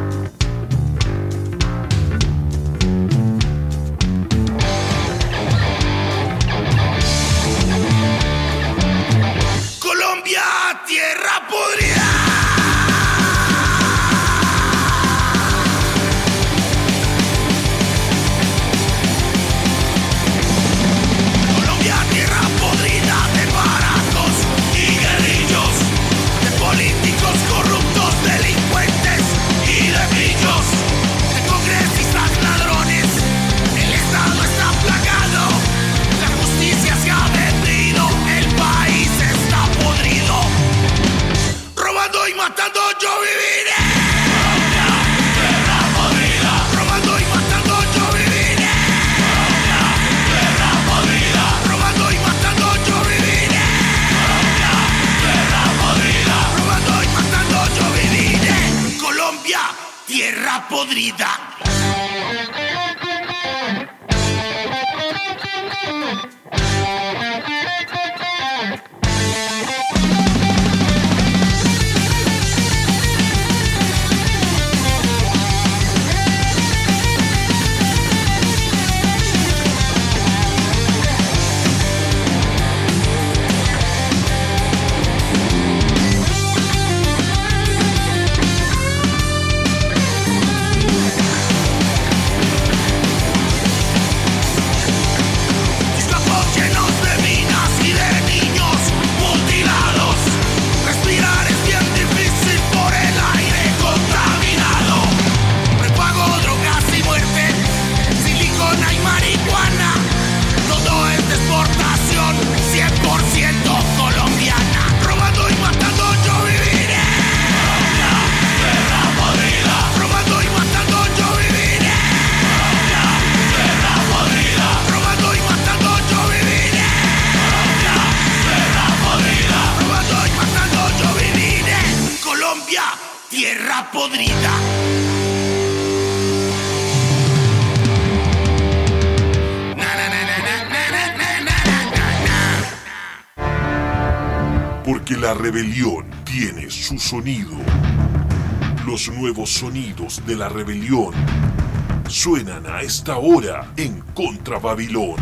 Colombia, tierra podrida. Políticos corruptos, delincuentes y de pillos, de congresistas ladrones. El Estado está plagado, la justicia se ha vendido, el país está podrido. Robando y matando yo viviré. Tierra podrida. Robando y matando yo viviré. Tierra podrida. Robando y matando yo viviré. Tierra podrida. Robando y matando yo viviré. Colombia, tierra podrida. Tierra podrida. Porque la rebelión tiene su sonido. Los nuevos sonidos de la rebelión suenan a esta hora en Contra Babilón.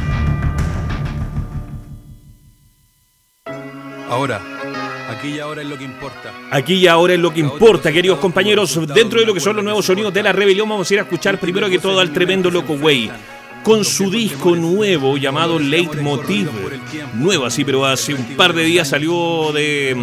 Ahora, aquí y ahora es lo que importa. Aquí y ahora es lo que importa, queridos compañeros. Dentro de lo que son los nuevos sonidos de la rebelión, vamos a ir a escuchar primero que todo al tremendo Loco Way, con su disco nuevo llamado Leitmotiv. Nuevo así, pero hace un par de días salió de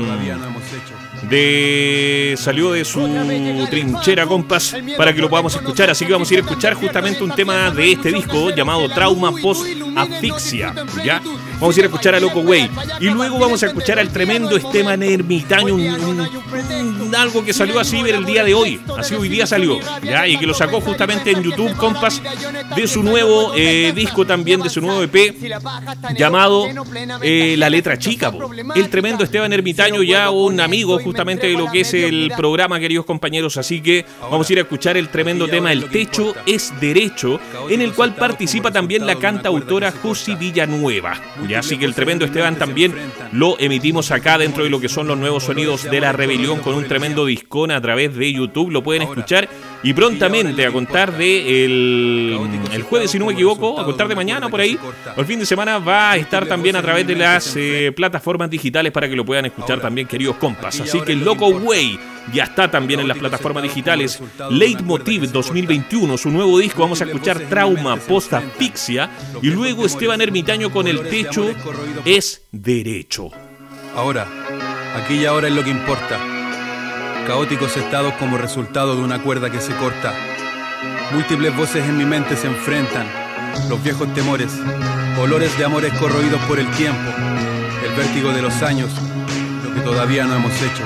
su trinchera, compas, para que lo podamos escuchar. Así que vamos a ir a escuchar justamente un tema de este disco llamado Trauma Post Asfixia, ¿ya? Vamos a ir a escuchar a Loco Way y luego vamos a escuchar al tremendo Esteban Ermitaño, algo que salió así el día de hoy, así hoy día salió, ¿ya? Y que lo sacó justamente en YouTube, compas, de su nuevo disco también, de su nuevo EP llamado La Letra Chica, po. El tremendo Esteban Ermitaño, ya un amigo justamente de lo que es el programa, queridos compañeros, así que vamos a ir a escuchar el tremendo tema El Techo es Derecho, en el cual participa también la cantautora Josi Villanueva. Ya, así que el tremendo Esteban también lo emitimos acá dentro de lo que son los nuevos sonidos de la rebelión, con un tremendo discón a través de YouTube, lo pueden escuchar. Y prontamente, a contar de el jueves, si no me equivoco, a contar de mañana por ahí, o el fin de semana, va a estar también a través de las plataformas digitales para que lo puedan escuchar también, queridos compas. Así que el Loco Way ya está también en las plataformas digitales. Leitmotiv 2021, su nuevo disco. Vamos a escuchar Trauma Post Asfixia y luego Esteban Ermitaño con El Techo es Derecho. Ahora, aquí y ahora es lo que importa. Caóticos estados como resultado de una cuerda que se corta. Múltiples voces en mi mente se enfrentan. Los viejos temores, olores de amores corroídos por el tiempo, el vértigo de los años, lo que todavía no hemos hecho.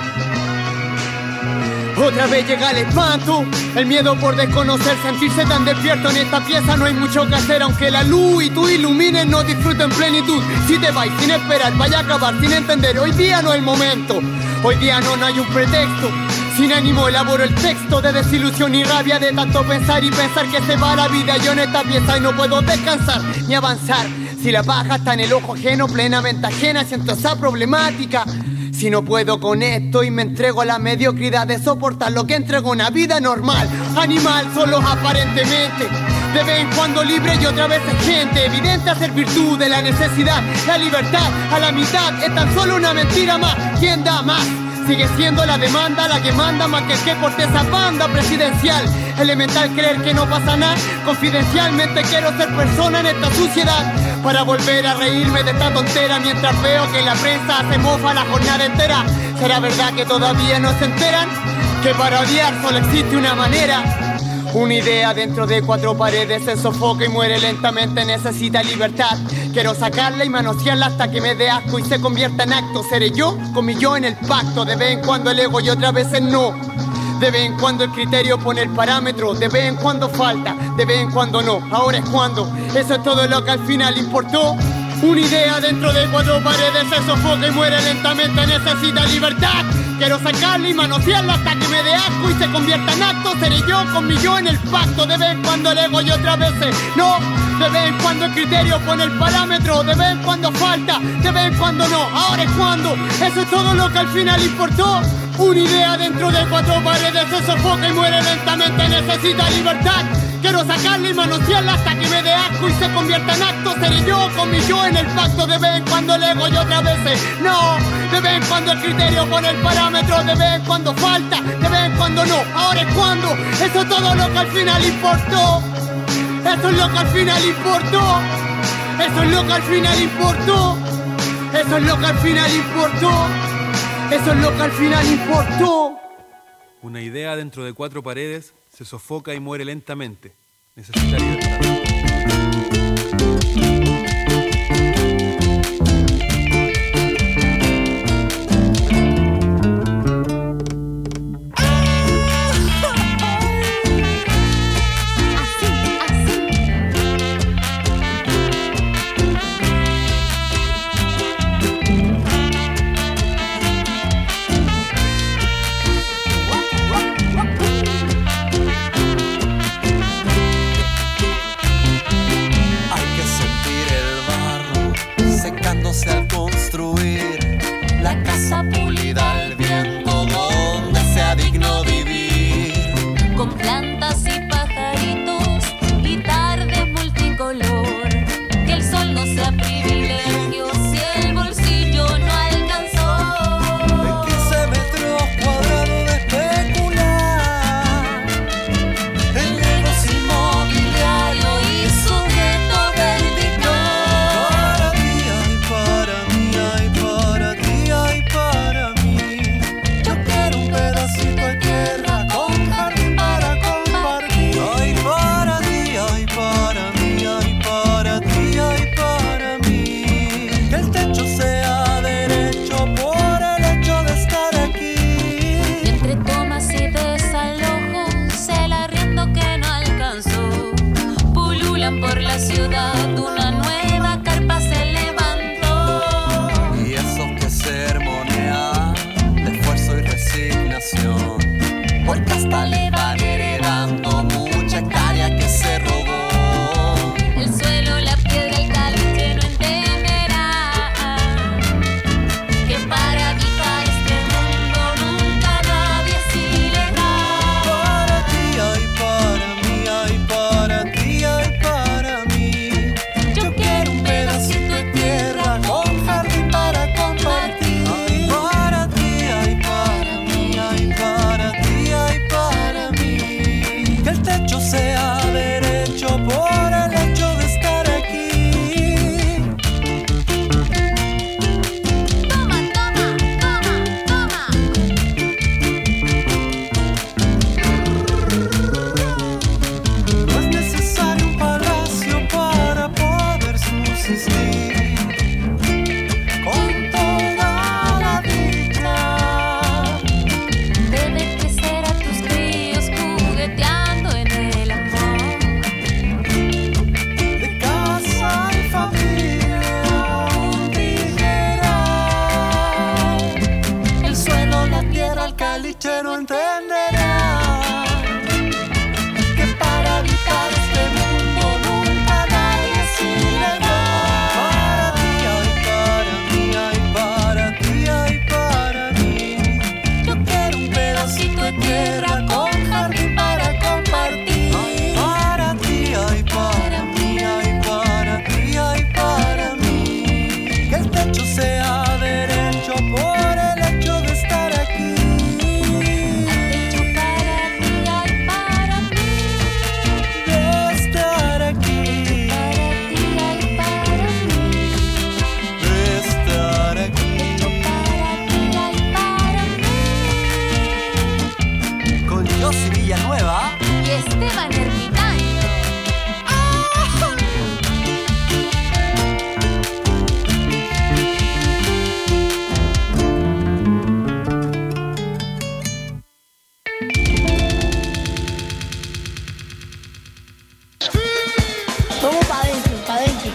Otra vez llega el espanto, el miedo por desconocer, sentirse tan despierto en esta pieza. No hay mucho que hacer, aunque la luz y tú ilumines, no disfruto en plenitud. Si te vais sin esperar, vaya a acabar sin entender. Hoy día no es el momento, hoy día no hay un pretexto. Sin ánimo elaboro el texto de desilusión y rabia de tanto pensar y pensar que se va la vida. Yo en esta pieza y no puedo descansar ni avanzar. Si la paja está en el ojo ajeno, plenamente ajena, siento esa problemática. Si no puedo con esto y me entrego a la mediocridad de soportar lo que entrego una vida normal. Animal solo aparentemente, de vez en cuando libre y otra vez es gente. Evidente hacer virtud de la necesidad, la libertad a la mitad es tan solo una mentira más. ¿Quién da más? Sigue siendo la demanda la que manda más que el que porte esa banda presidencial. Elemental creer que no pasa nada. Confidencialmente quiero ser persona en esta suciedad para volver a reírme de esta tontera mientras veo que la prensa hace mofa la jornada entera. ¿Será verdad que todavía no se enteran? Que para odiar solo existe una manera. Una idea dentro de cuatro paredes se sofoca y muere lentamente, necesita libertad. Quiero sacarla y manosearla hasta que me dé asco y se convierta en acto. Seré yo con mi yo en el pacto, de vez en cuando el ego y otras veces no. De vez en cuando el criterio pone el parámetro, de vez en cuando falta, de vez en cuando no. Ahora es cuando, eso es todo lo que al final importó. Una idea dentro de cuatro paredes se sofoca y muere lentamente, necesita libertad. Quiero sacarla y manosearla hasta que me dé asco y se convierta en acto. Seré yo con mi yo en el pacto, de vez en cuando el ego y otras veces no. De vez en cuando el criterio pone el parámetro, de vez en cuando falta, de vez en cuando no. Ahora es cuando, eso es todo lo que al final importó. Una idea dentro de cuatro paredes se sofoca y muere lentamente, necesita libertad. Quiero sacarla y manosearla hasta que me dé asco y se convierta en acto. Seré yo con mi yo en el pacto, de vez en cuando el ego y otras veces no. De vez en cuando el criterio pone el parámetro, de vez en cuando falta, de vez en cuando no. Ahora es cuando, eso es todo lo que al final importó. Eso es lo que al final importó. Eso es lo que al final importó. Eso es lo que al final importó. Eso es lo que al final importó. Una idea dentro de cuatro paredes se sofoca y muere lentamente. Necesita libertad. Villanueva y Esteban Ermitaño. Vamos pa' dentro, pa' dentro.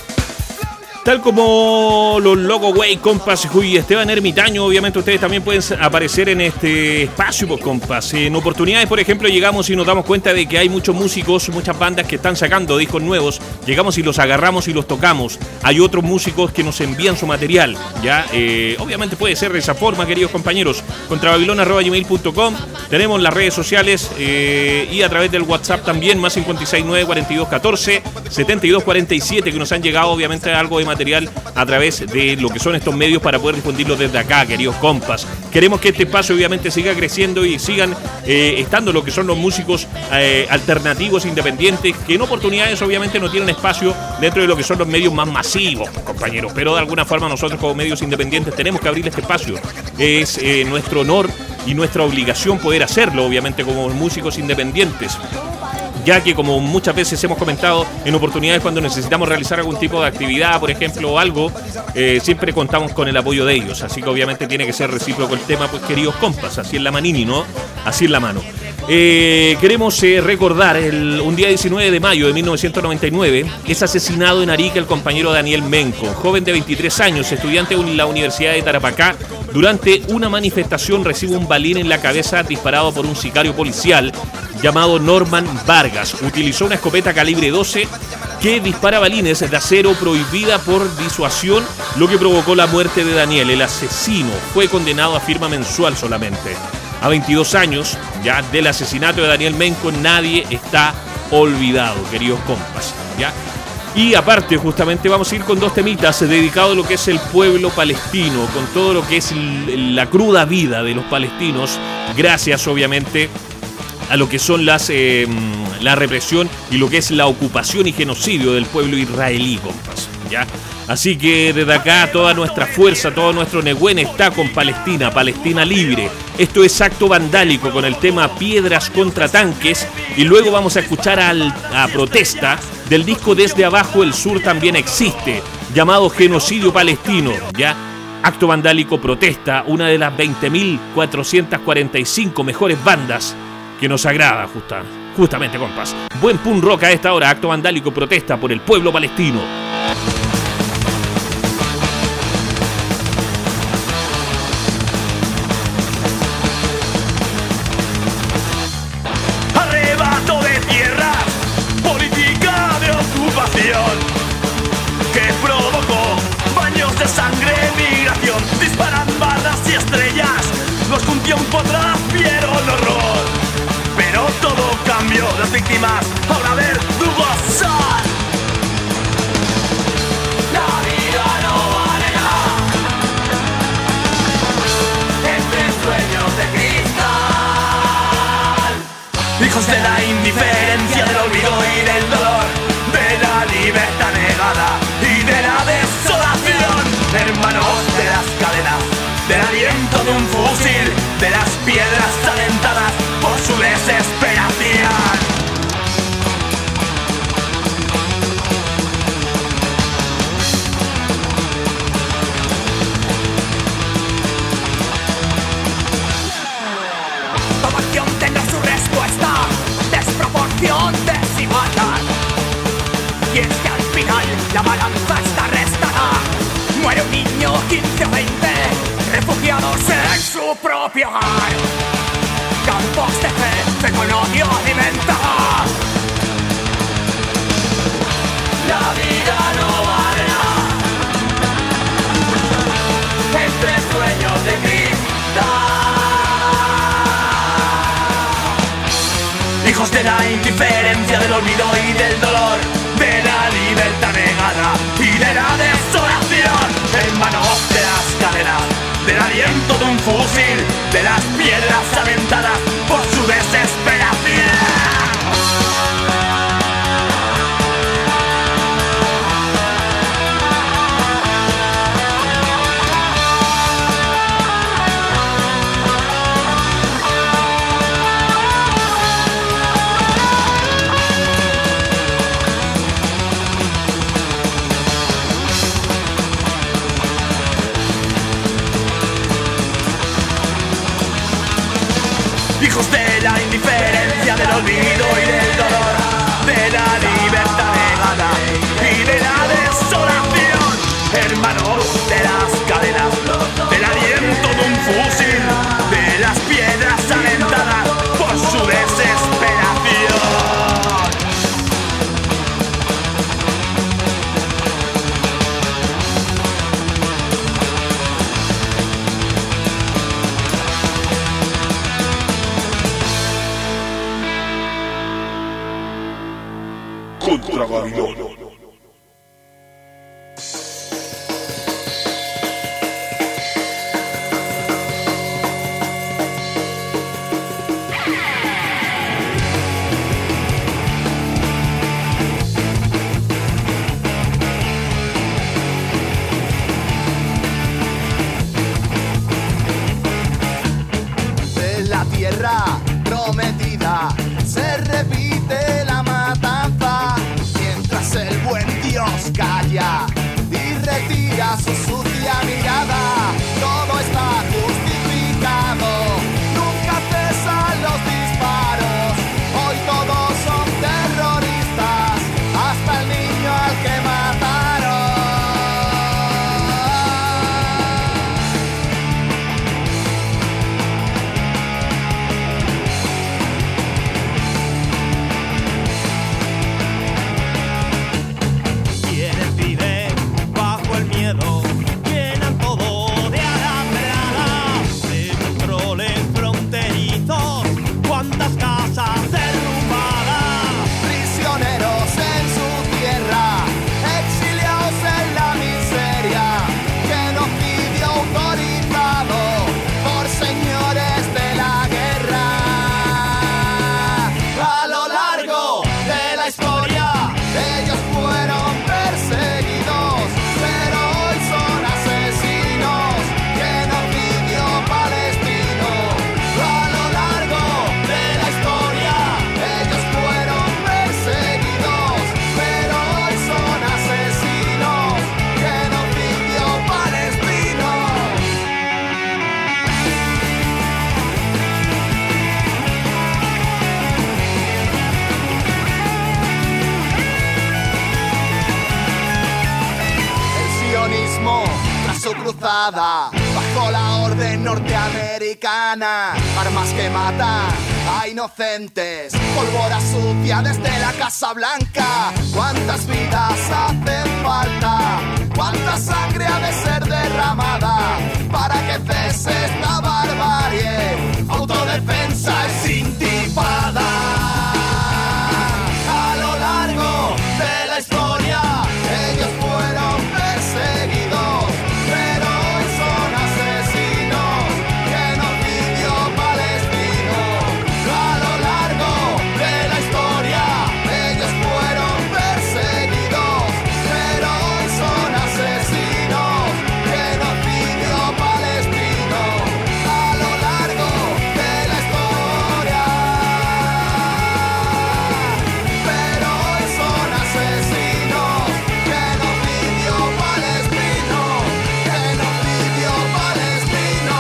Tal como los Loco Güey, compas, y Esteban Ermitaño, obviamente ustedes también pueden aparecer en este espacio, pues, compas. En oportunidades, por ejemplo, llegamos y nos damos cuenta de que hay muchos músicos, muchas bandas que están sacando discos nuevos. Llegamos y los agarramos y los tocamos. Hay otros músicos que nos envían su material, ¿ya? Obviamente puede ser de esa forma, queridos compañeros. contrababilon@gmail.com. Tenemos las redes sociales y a través del WhatsApp también, más 569 4214 7247, que nos han llegado, obviamente, algo de material a través de lo que son estos medios para poder difundirlo desde acá, queridos compas. Queremos que este espacio obviamente siga creciendo y sigan estando lo que son los músicos alternativos, independientes, que en oportunidades obviamente no tienen espacio dentro de lo que son los medios más masivos, compañeros, pero de alguna forma nosotros como medios independientes tenemos que abrir este espacio. Es nuestro honor y nuestra obligación poder hacerlo, obviamente, como músicos independientes, ya que, como muchas veces hemos comentado, en oportunidades cuando necesitamos realizar algún tipo de actividad, por ejemplo, o algo, siempre contamos con el apoyo de ellos. Así que obviamente tiene que ser recíproco el tema, pues, queridos compas. Así es la manini, ¿no? Así es la mano. Queremos recordar un día 19 de mayo de 1999 es asesinado en Arica el compañero Daniel Menco, joven de 23 años, estudiante en la Universidad de Tarapacá. Durante una manifestación recibe un balín en la cabeza disparado por un sicario policial llamado Norman Vargas. Utilizó una escopeta calibre 12 que dispara balines de acero, prohibida por disuasión, lo que provocó la muerte de Daniel. El asesino fue condenado a firma mensual solamente. A 22 años ya del asesinato de Daniel Menco, nadie está olvidado, queridos compas, ¿ya? Y aparte, justamente vamos a ir con dos temitas dedicados a lo que es el pueblo palestino, con todo lo que es la cruda vida de los palestinos, gracias obviamente a lo que son la represión y lo que es la ocupación y genocidio del pueblo israelí, compas, ¿ya? Así que desde acá toda nuestra fuerza, todo nuestro Nehuen está con Palestina, Palestina libre. Esto es Acto Vandálico con el tema Piedras contra Tanques, y luego vamos a escuchar a Protesta del disco Desde Abajo el Sur también existe, llamado Genocidio Palestino, ¿ya? Acto Vandálico, Protesta, una de las 20.445 mejores bandas que nos agrada, justamente, compas. Buen punk rock a esta hora. Acto Vandálico, Protesta por el pueblo palestino. Arrebato de tierras, política de ocupación que provocó baños de sangre, migración. Disparan balas y estrellas, los Kuntión podrás vieron horror, pero todo cambió. Las víctimas ahora verdugos son. La vida no vale nada, entre sueños de cristal, hijos de la indiferencia, del olvido y del dolor, de la libertad negada y de la desolación, hermanos de las cadenas, del aliento de un fusil, de las piedras alentadas por su desesperación. Toda acción tendrá su respuesta, desproporción, desigualdad. Y es que al final la balanza está restada. Muere un niño, 15 o 20, refugiados en su propio hogar. Campos de gente con odio alimentada. La vida no vale nada, entre sueños de cristal, hijos de la indiferencia, del olvido y del dolor, de la libertad negada y de la desolación, hermanos de las cadenas, del aliento de un fusil, de las piedras aventadas por su desesperación. de la indiferencia, del olvido y del dolor, de la libertad negada y de la desolación. Hermanos de las cadenas, del aliento de un fusil, de las piedras alentadas por su desesperación. Contra Babilonia. De la tierra prometida se repite la matanza, mientras el buen Dios calla y retira su sucia mirada. Todo está justificado, nunca cesan los disparos, hoy todos son terroristas, hasta el niño al que mataron. Quienes viven bajo el miedo llenan todo de alambradas, de controles fronterizos, cuántas casas derrumbadas. Prisioneros en su tierra, exiliados en la miseria, genocidio autorizado por señores de la guerra. A lo largo de la historia ellos fueron perseguidos, pero hoy son asesinos, genocidio palestino. A lo largo de la historia ellos fueron perseguidos, pero hoy son asesinos, genocidio palestino. El sionismo, tras su cruzada, bajo la orden norteamericana, armas que matan a inocentes, pólvora sucia desde la Casa Blanca. ¿Cuántas vidas hacen falta? ¿Cuánta sangre ha de ser derramada para que cese esta barbarie? Autodefensa es intifada. A lo largo de la historia ellos fueron perseguidos, pero hoy son asesinos, genocidio palestino. A lo largo de la historia ellos fueron perseguidos, pero hoy son asesinos, genocidio palestino. A lo largo de la historia, pero hoy son asesinos, genocidio palestino, genocidio palestino.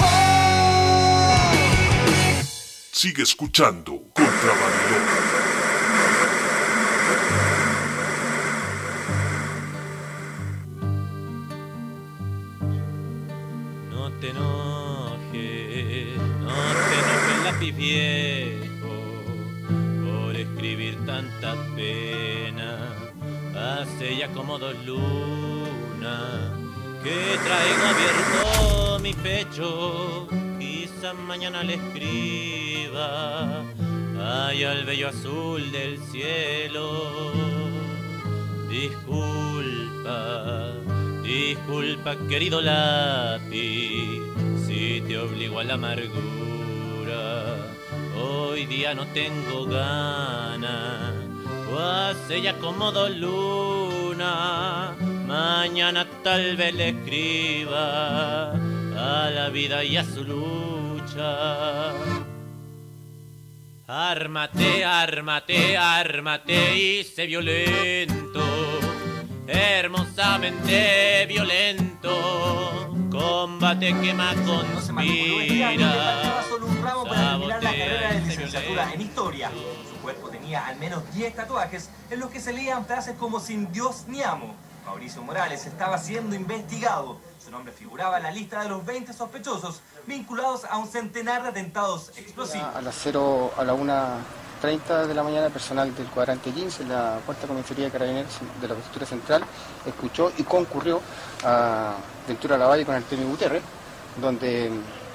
Sigue escuchando Contra Babilonia. No te enojes, lápiz viejo, por escribir tanta pena. Hace ya como 2 lunas que traigo abierto mi pecho, quizás mañana le escriba ay al bello azul del cielo. Disculpa querido lápiz, si te obligo a la amargura. Hoy día no tengo ganas, o hace ya como 2 lunas. Mañana tal vez le escriba a la vida y a su lucha. Ármate, ármate, ármate y sé violento, hermosamente violento, combate que más conspira. Solo un ramo para terminar la carrera de licenciatura en historia. Su cuerpo tenía al menos 10 tatuajes en los que se leían frases como sin Dios ni amo. Mauricio Morales estaba siendo investigado. Su nombre figuraba en la lista de los 20 sospechosos vinculados a un centenar de atentados explosivos. A las 1:30 de la mañana, personal del cuadrante 15, la cuarta comisaría de Carabineros de la Prefectura Central, escuchó y concurrió a Ventura Lavalle con Artemio Gutiérrez, donde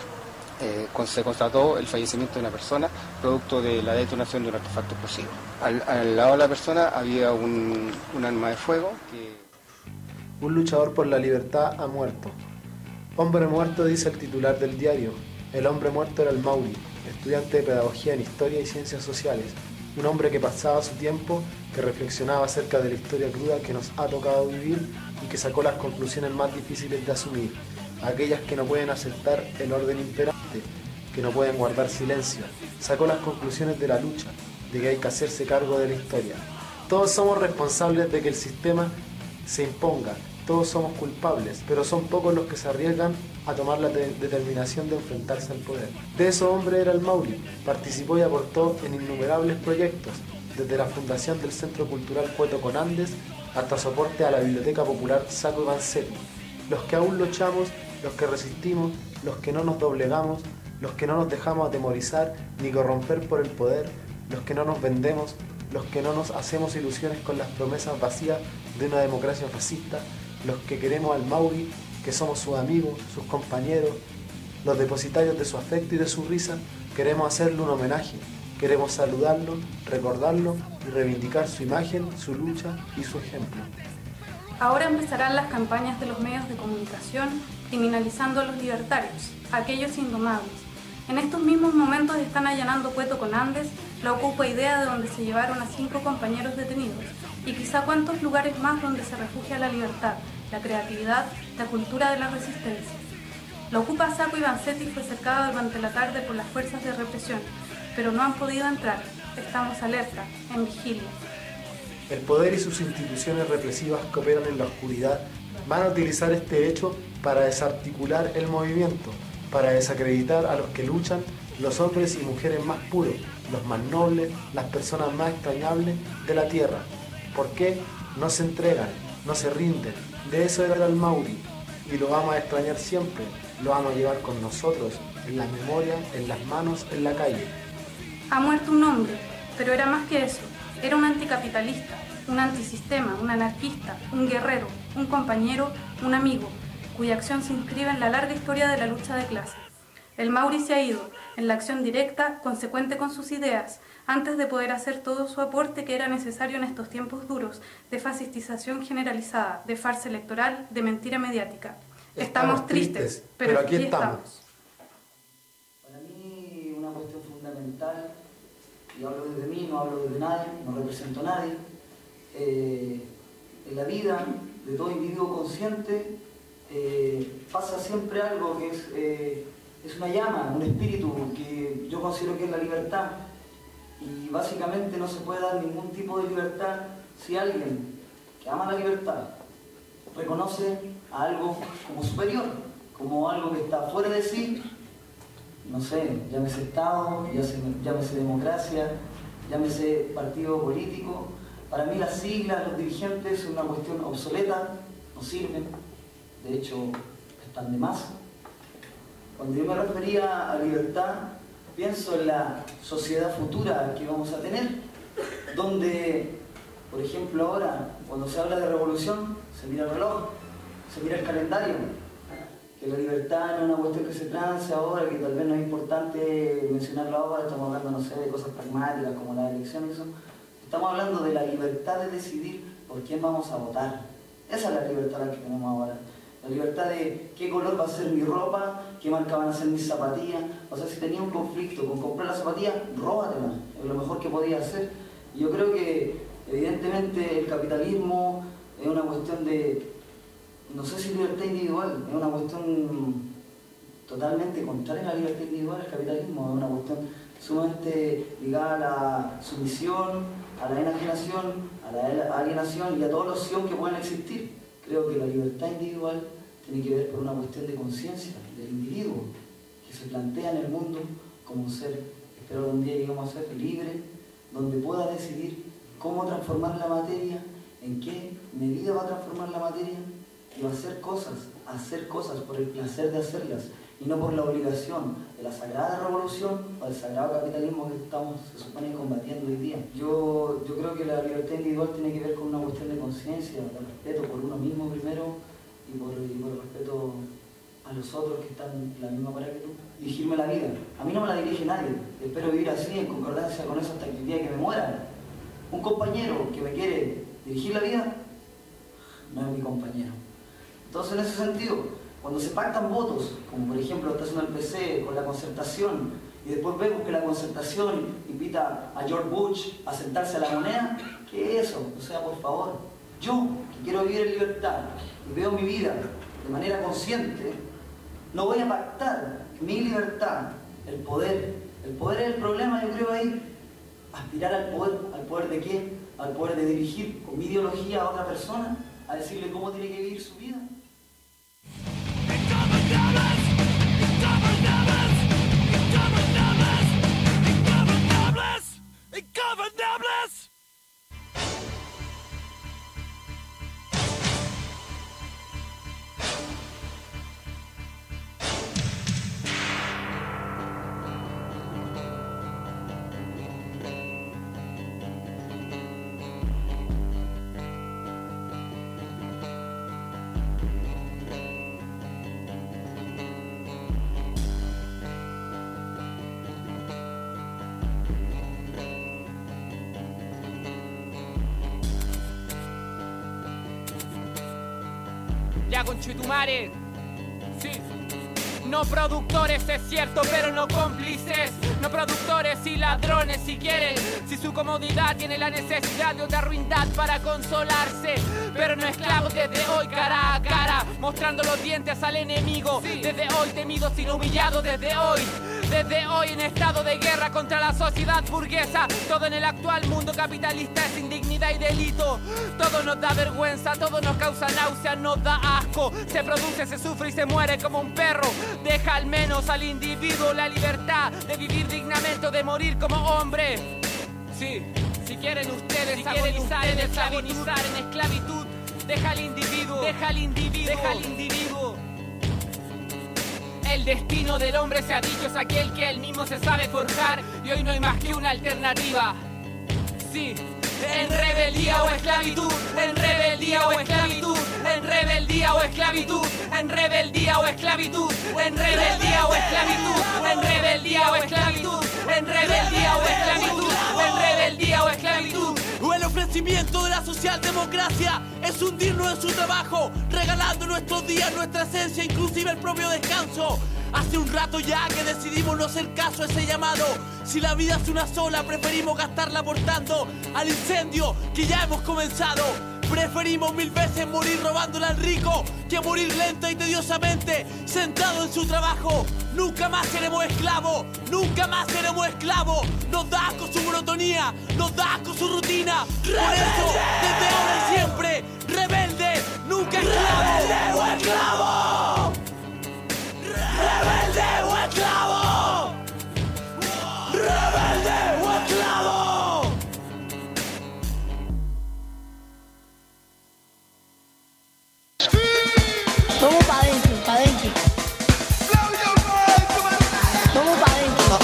se constató el fallecimiento de una persona producto de la detonación de un artefacto explosivo. Al lado de la persona había un arma de fuego que... Un luchador por la libertad ha muerto. Hombre muerto, dice el titular del diario. El hombre muerto era el Mauri, estudiante de pedagogía en historia y ciencias sociales. Un hombre que pasaba su tiempo, que reflexionaba acerca de la historia cruda que nos ha tocado vivir y que sacó las conclusiones más difíciles de asumir. Aquellas que no pueden aceptar el orden imperante, que no pueden guardar silencio. Sacó las conclusiones de la lucha, de que hay que hacerse cargo de la historia. Todos somos responsables de que el sistema se imponga. Todos somos culpables, pero son pocos los que se arriesgan a tomar la determinación de enfrentarse al poder. De esos hombres era el Mauri. Participó y aportó en innumerables proyectos, desde la fundación del Centro Cultural Cueto con Andes hasta soporte a la Biblioteca Popular Sacco y Vanzetti. Los que aún luchamos, los que resistimos, los que no nos doblegamos, los que no nos dejamos atemorizar ni corromper por el poder, los que no nos vendemos, los que no nos hacemos ilusiones con las promesas vacías de una democracia fascista, los que queremos al Mauri, que somos sus amigos, sus compañeros, los depositarios de su afecto y de su risa, queremos hacerle un homenaje, queremos saludarlo, recordarlo y reivindicar su imagen, su lucha y su ejemplo. Ahora empezarán las campañas de los medios de comunicación criminalizando a los libertarios, a aquellos indomables. En estos mismos momentos están allanando Cueto con Andes, la Ocupa Idea de donde se llevaron a 5 compañeros detenidos, y quizá cuántos lugares más donde se refugia la libertad, la creatividad, la cultura de la resistencia. La Ocupa Sacco y Vanzetti fue cercada durante la tarde por las fuerzas de represión, pero no han podido entrar. Estamos alerta, en vigilia. El poder y sus instituciones represivas que operan en la oscuridad van a utilizar este hecho para desarticular el movimiento, para desacreditar a los que luchan, los hombres y mujeres más puros, los más nobles, las personas más extrañables de la tierra. ¿Por qué? No se entregan, no se rinden. De eso era el Mauri, y lo vamos a extrañar siempre, lo vamos a llevar con nosotros, en la memoria, en las manos, en la calle. Ha muerto un hombre, pero era más que eso. Era un anticapitalista, un antisistema, un anarquista, un guerrero, un compañero, un amigo, cuya acción se inscribe en la larga historia de la lucha de clase. El Mauri se ha ido, en la acción directa, consecuente con sus ideas, antes de poder hacer todo su aporte que era necesario en estos tiempos duros, de fascistización generalizada, de farsa electoral, de mentira mediática. Estamos tristes, pero aquí estamos. Para mí, una cuestión fundamental, y hablo desde mí, no hablo desde nadie, no represento a nadie, en la vida de todo individuo consciente pasa siempre algo que es una llama, un espíritu que yo considero que es la libertad, y básicamente no se puede dar ningún tipo de libertad si alguien que ama la libertad reconoce a algo como superior, como algo que está fuera de sí, no sé, llámese Estado, llámese democracia, llámese partido político. Para mí las siglas, los dirigentes son una cuestión obsoleta, no sirven, de hecho están de más. Cuando yo me refería a libertad, pienso en la sociedad futura que vamos a tener, donde, por ejemplo, ahora, cuando se habla de revolución, se mira el reloj, se mira el calendario, que la libertad no es una cuestión que se trance ahora, que tal vez no es importante mencionarlo ahora, estamos hablando, no sé, de cosas pragmáticas como las elecciones y eso. Estamos hablando de la libertad de decidir por quién vamos a votar. Esa es la libertad que tenemos ahora. La libertad de qué color va a ser mi ropa, qué marca van a ser mis zapatillas. O sea, si tenía un conflicto con comprar la zapatilla, róbatela. Es lo mejor que podía hacer. Y yo creo que, evidentemente, el capitalismo es una cuestión de, no sé si libertad individual, es una cuestión totalmente contraria a la libertad individual. El capitalismo es una cuestión sumamente ligada a la sumisión, a la enajenación, a la alienación y a toda la opción que puedan existir. Creo que la libertad individual tiene que ver con una cuestión de conciencia del individuo, que se plantea en el mundo como un ser, espero que un día lleguemos a ser libre, donde pueda decidir cómo transformar la materia, en qué medida va a transformar la materia, y va a hacer cosas por el placer de hacerlas, y no por la obligación de la sagrada revolución o del sagrado capitalismo que estamos, se supone, combatiendo hoy día. Yo creo que la libertad individual tiene que ver con una cuestión de conciencia, de respeto por uno mismo primero y por respeto a los otros que están en la misma parada que tú. Dirigirme la vida. A mí no me la dirige nadie. Espero vivir así, en concordancia con eso hasta el día que me muera. Un compañero que me quiere dirigir la vida no es mi compañero. Entonces, en ese sentido, cuando se pactan votos, como por ejemplo está haciendo el PC con la concertación, y después vemos que la concertación invita a George Bush a sentarse a la moneda, ¿qué es eso? O sea, por favor, yo que quiero vivir en libertad y veo mi vida de manera consciente, no voy a pactar mi libertad, el poder. El poder es el problema, yo creo ahí, aspirar al poder de qué? Al poder de dirigir con mi ideología a otra persona, a decirle cómo tiene que vivir su vida. ¡Ingobernables! Ya, conchetumare. Sí. No productores, es cierto, pero no cómplices. No productores y ladrones si quieren. Si su comodidad tiene la necesidad de otra ruindad para consolarse. Pero no esclavos desde hoy cara a cara, mostrando los dientes al enemigo. Desde hoy temido sin humillado desde hoy. Desde hoy en estado de guerra contra la sociedad burguesa. Todo en el actual mundo capitalista es indignidad y delito. Todo nos da vergüenza, todo nos causa náusea, nos da asco. Se produce, se sufre y se muere como un perro. Deja al menos al individuo la libertad de vivir dignamente o de morir como hombre. Sí, si quieren ustedes agonizar en esclavitud, deja al individuo, deja al individuo. El destino del hombre, se ha dicho, es aquel que él mismo se sabe forjar. Y hoy no hay más que una alternativa. Sí, en rebeldía o esclavitud, en rebeldía o esclavitud, en rebeldía o esclavitud, en rebeldía o esclavitud, en rebeldía o esclavitud, en rebeldía o esclavitud, en rebeldía o esclavitud, en rebeldía o esclavitud. O el ofrecimiento de la socialdemocracia es hundirnos en su trabajo, regalando nuestros días, nuestra esencia, inclusive el propio descanso. Hace un rato ya que decidimos no hacer caso a ese llamado. Si la vida es una sola, preferimos gastarla aportando al incendio que ya hemos comenzado. Preferimos 1000 veces morir robándole al rico que morir lenta y tediosamente sentado en su trabajo. Nunca más seremos esclavos, nunca más seremos esclavos. Nos da asco su monotonía, nos da asco su rutina. Por eso, desde ahora y siempre, rebelde, nunca esclavo. ¡Rebelde o esclavo! ¡Rebelde o esclavo! ¡Rebelde o esclavo! Vamos pa' dentro, pa' dentro. Vamos pa' dentro.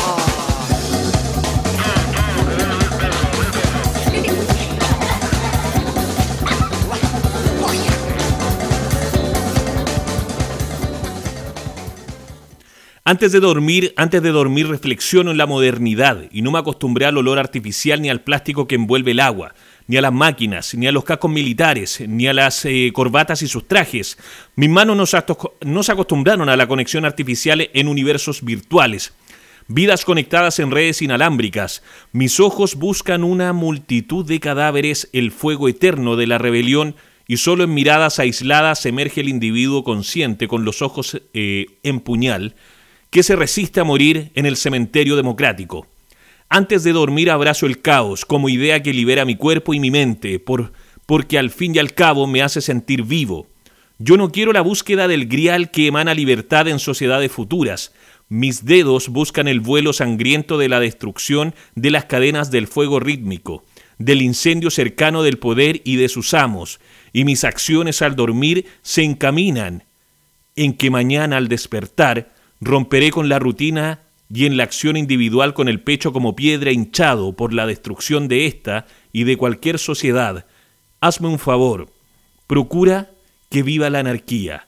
Antes de dormir reflexiono en la modernidad y no me acostumbré al olor artificial ni al plástico que envuelve el agua, ni a las máquinas, ni a los cascos militares, ni a las corbatas y sus trajes. Mis manos no se acostumbraron a la conexión artificial en universos virtuales. Vidas conectadas en redes inalámbricas. Mis ojos buscan una multitud de cadáveres, el fuego eterno de la rebelión, y solo en miradas aisladas emerge el individuo consciente con los ojos en puñal, que se resiste a morir en el cementerio democrático. Antes de dormir abrazo el caos como idea que libera mi cuerpo y mi mente, porque al fin y al cabo me hace sentir vivo. Yo no quiero la búsqueda del grial que emana libertad en sociedades futuras. Mis dedos buscan el vuelo sangriento de la destrucción de las cadenas del fuego rítmico, del incendio cercano del poder y de sus amos, y mis acciones al dormir se encaminan en que mañana al despertar romperé con la rutina y en la acción individual con el pecho como piedra hinchado por la destrucción de esta y de cualquier sociedad. Hazme un favor, procura que viva la anarquía.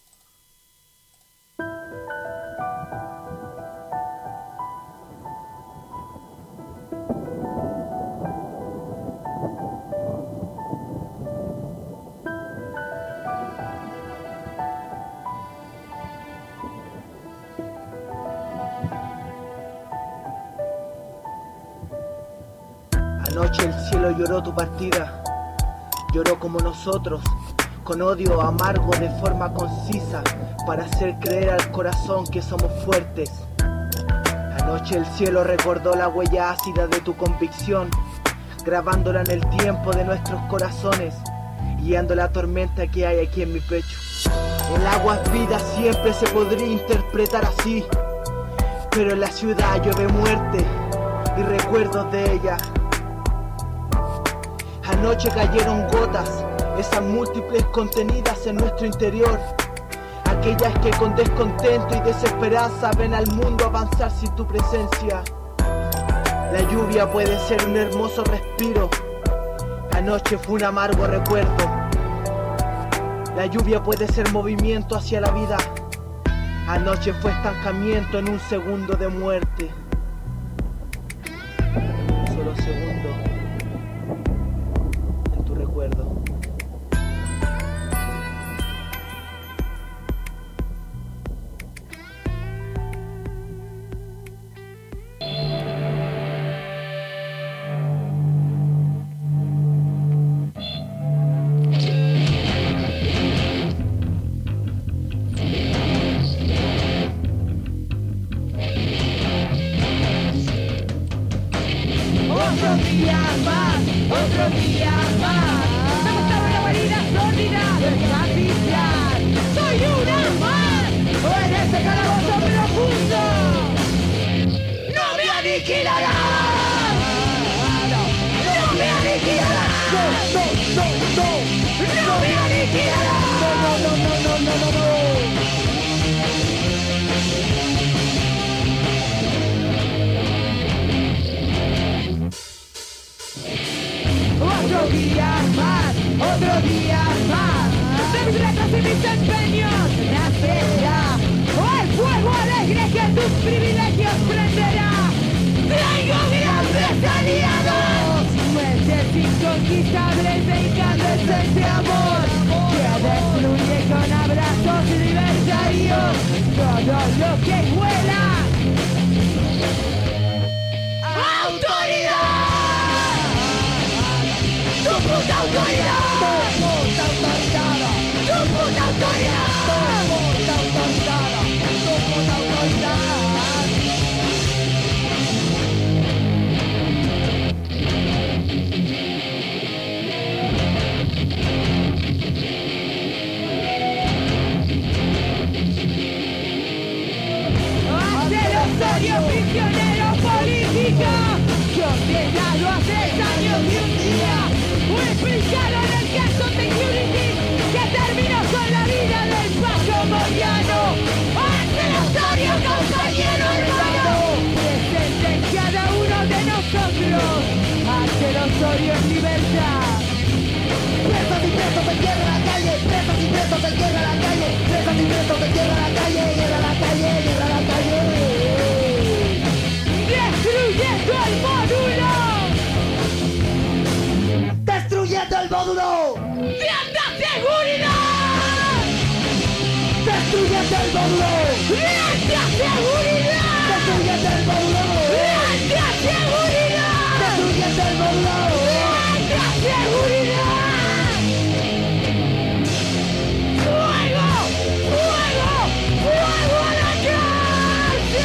Anoche el cielo lloró tu partida, lloró como nosotros, con odio amargo de forma concisa, para hacer creer al corazón que somos fuertes. Anoche el cielo recordó la huella ácida de tu convicción, grabándola en el tiempo de nuestros corazones, guiando la tormenta que hay aquí en mi pecho. El agua es vida, siempre se podría interpretar así, pero en la ciudad llueve muerte y recuerdos de ella. Anoche cayeron gotas, esas múltiples contenidas en nuestro interior, aquellas que con descontento y desesperanza ven al mundo avanzar sin tu presencia. La lluvia puede ser un hermoso respiro, anoche fue un amargo recuerdo. La lluvia puede ser movimiento hacia la vida, anoche fue estancamiento en un segundo de muerte. Un solo segundo. Otro día más de mis retos y mis empeños nacerá el fuego alegre que tus privilegios prenderá. Tengo grandes aliados, fuertes inconquistables de incandescente amor, que destruye con abrazos libertarios todo lo que vuela. ¡Autoridad! ¡Tu puta autoridad! ¡Tu puta autoridad! ¡Tu puta autoridad! ¡Tu puta autoridad! ¡Tu puta autoridad! Osorio, prisionero político, condenado a 3 años y un día, o explicaron el caso Security, que terminó con la vida del Paco Moyano. Ángel Osorio, compañero hermano, presente en cada uno de nosotros. Ángel Osorio en libertad. Presos y presos en guerra a la calle, presos y presos en guerra a la calle, presos y presos en guerra a la calle, guerra a la calle, guerra a la calle. ¡Destruyendo el módulo! ¡Destruyendo el módulo! ¡De alta seguridad! ¡Destruyendo el módulo! ¡De alta seguridad! ¡Destruyendo el módulo! ¡De alta seguridad! ¡Destruyendo el módulo! ¡De alta seguridad! ¡Fuego! ¡Fuego! ¡Fuego a la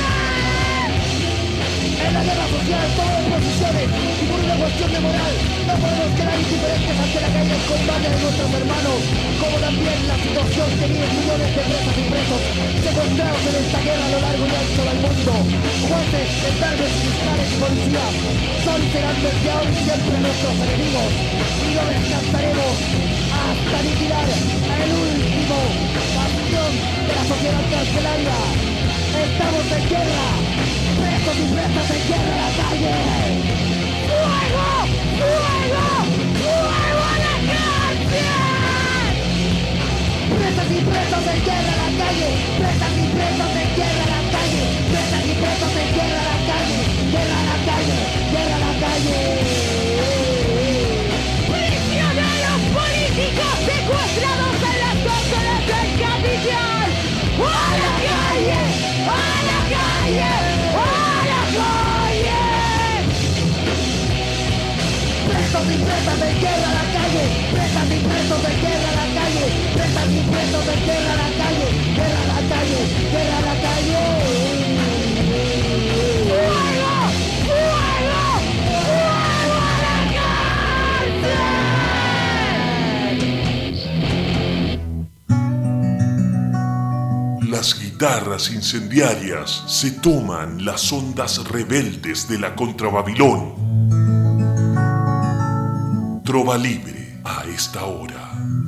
cárcel! En la guerra social todas las posiciones y por una cuestión de moral no No podemos quedar indiferentes ante la caída en combate de nuestros hermanos, como también la situación que viven millones de presas y presos secuestrados en esta guerra a lo largo y ancho del mundo. Jueces, gendarmes, fiscales y policías son y serán desde hoy siempre nuestros enemigos, y no descansaremos hasta aniquilar el último bastión de la sociedad carcelaria. Estamos en guerra, presos y presas en guerra a la calle. ¡Fuego! ¡Fuego! ¡Fuego a la cárcel! Presas y presos en guerra a la calle. Presas y presos en guerra a la calle. Presas y presos en guerra a la calle. Guerra a la calle. Guerra a la calle. Prisioneros políticos secuestrados en las cárceles del Capitán. ¡A la calle! ¡A la calle! ¡A la calle! Presos y presas en guerra a la calle. Presas y presos en guerra a la calle. Presas y presos en guerra a la calle. Guerra a la calle. Guerra a la calle. ¡Fuego! ¡Fuego! ¡Fuego a la cárcel! Las guitarras incendiarias se toman las ondas rebeldes de la contrababilón. Trova libre a esta hora.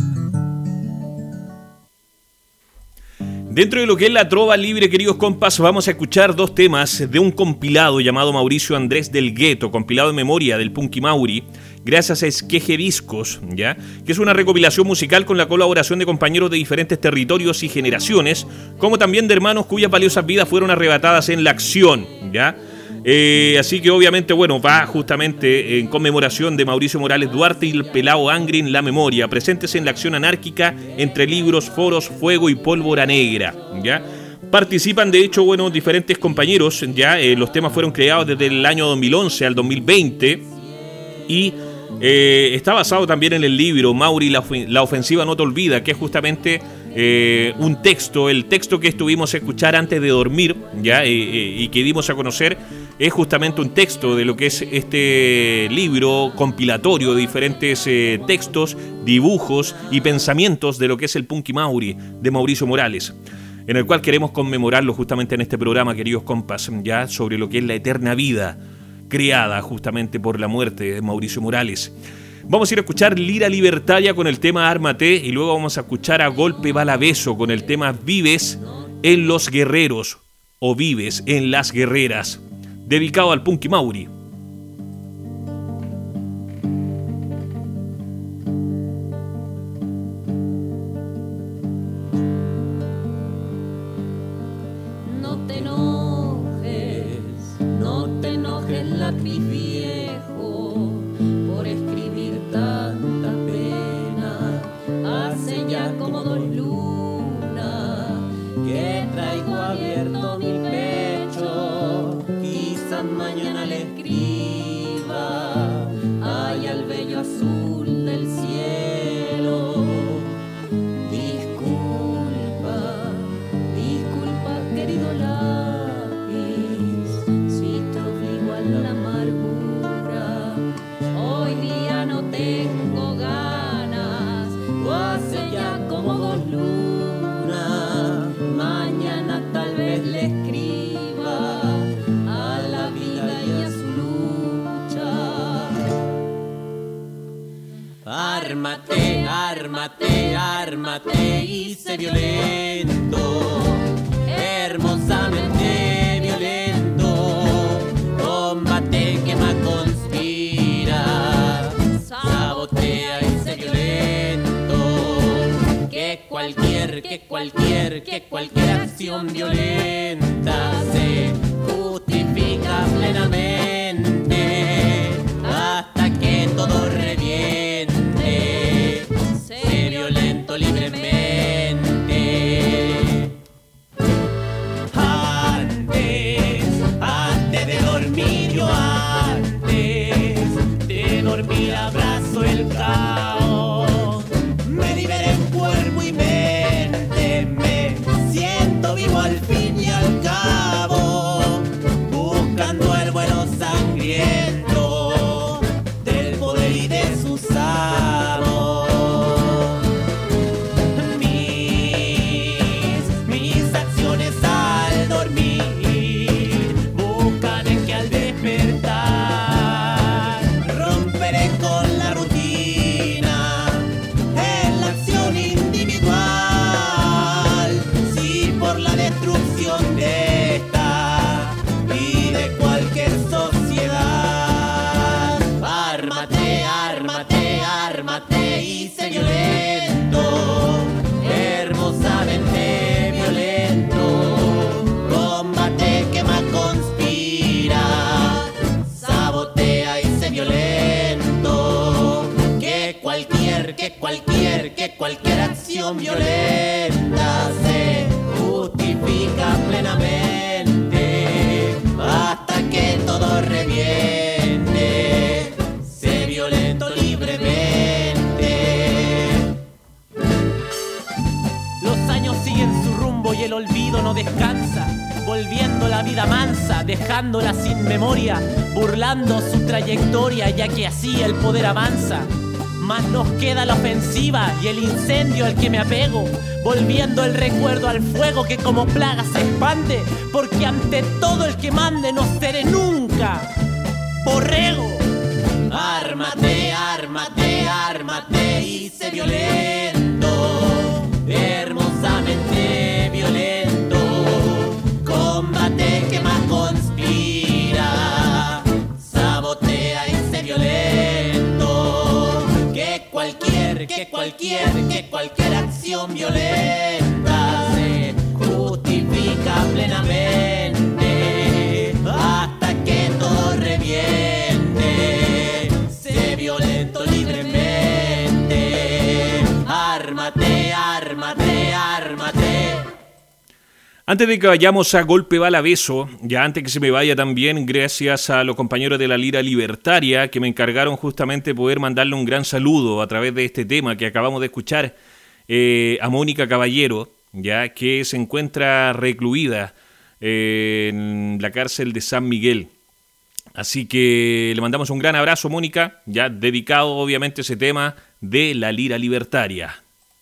Dentro de lo que es la trova libre, queridos compas, vamos a escuchar dos temas de un compilado llamado Mauricio Andrés del Gueto, compilado en memoria del Punky Mauri, gracias a Esqueje Discos, ¿ya? Que es una recopilación musical con la colaboración de compañeros de diferentes territorios y generaciones, como también de hermanos cuyas valiosas vidas fueron arrebatadas en la acción, ¿ya? Así que obviamente, bueno, va justamente en conmemoración de Mauricio Morales Duarte y el Pelao Angrin La Memoria, presentes en la acción anárquica entre libros, foros, fuego y pólvora negra, ¿ya? Participan de hecho, bueno, diferentes compañeros, ¿ya? Los temas fueron creados desde el año 2011 al 2020 y está basado también en el libro Mauri, la ofensiva no te olvida, que es justamente un texto, el texto que estuvimos a escuchar antes de dormir, ¿ya? Y que dimos a conocer. Es justamente un texto de lo que es este libro compilatorio de diferentes textos, dibujos y pensamientos de lo que es el Punky Mauri de Mauricio Morales, en el cual queremos conmemorarlo justamente en este programa, queridos compas, ya sobre lo que es la eterna vida creada justamente por la muerte de Mauricio Morales. Vamos a ir a escuchar Lira Libertaria con el tema Ármate y luego vamos a escuchar a Golpe Bala Beso con el tema Vives en los Guerreros o Vives en las Guerreras, dedicado al Punky Mauri. No te enojes, lápiz viejo, por escribir tanta pena. Hace ya como 2 lunas que traigo abierto mi pecho. Quizás mañana le escriba ay al bello azul del cielo. Disculpa, querido lápiz, si te obligo a la amargura. Hoy día no tengo ganas, o hace ya como 2 lunas. Mañana tal vez le escriba a la vida y a su lucha. Ármate, ármate, ármate y sé violento, hermosamente violento. Combate, quema, conspira, sabotea y sé violento. Que cualquier acción violenta se justifica plenamente hasta que todo reviente. Sé violento libremente. Antes de dormir yo antes de dormir abrazo el caos. Me liberé en cuerpo y mente, me siento vivo al fin y al cabo, buscando el vuelo sangriento del poder y de que cualquier acción violenta se justifica plenamente hasta que todo reviente, sé violento libremente. Los años siguen su rumbo y el olvido no descansa, volviendo la vida mansa, dejándola sin memoria, burlando su trayectoria, ya que así el poder avanza. Más nos queda la ofensiva y el incendio al que me apego, volviendo el recuerdo al fuego que como plaga se expande, porque ante todo el que mande no seré nunca borrego. Ármate, ármate, ármate y sé violento, hermosamente violento. Combate que más conspira, sabotea y sé violento. Que cualquier acción violenta se justifica plenamente hasta que todo reviente, sé violento libremente. Ármate, ármate, ármate. Antes de que vayamos a golpe bala beso, ya antes que se me vaya también, gracias a los compañeros de la Lira Libertaria que me encargaron justamente poder mandarle un gran saludo a través de este tema que acabamos de escuchar, a Mónica Caballero, ya que se encuentra recluida en la cárcel de San Miguel. Así que le mandamos un gran abrazo, Mónica, ya dedicado obviamente a ese tema de la Lira Libertaria.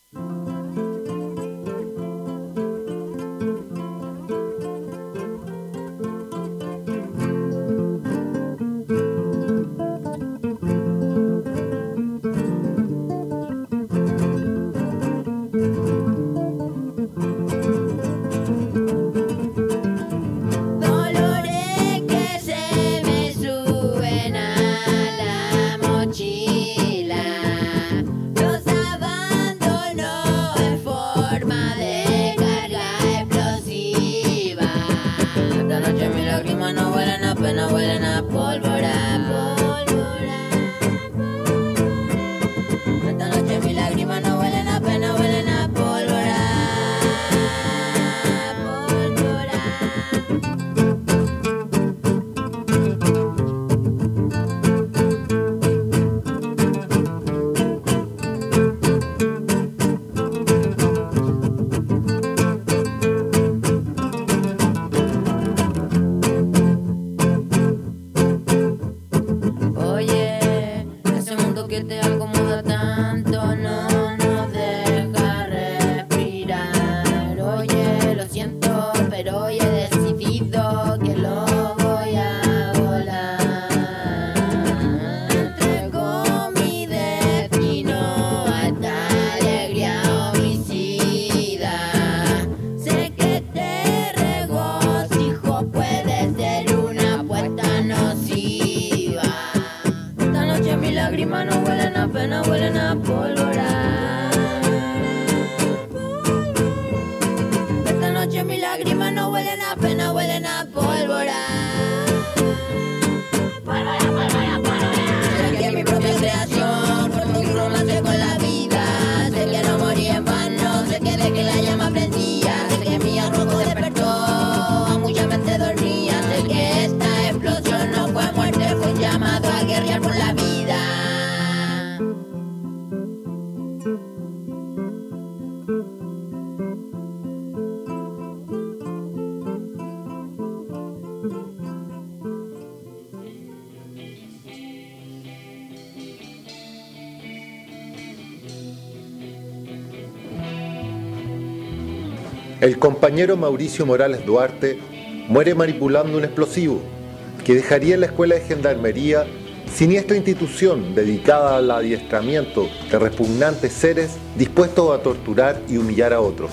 El compañero Mauricio Morales Duarte muere manipulando un explosivo que dejaría la Escuela de Gendarmería, siniestra institución dedicada al adiestramiento de repugnantes seres dispuestos a torturar y humillar a otros.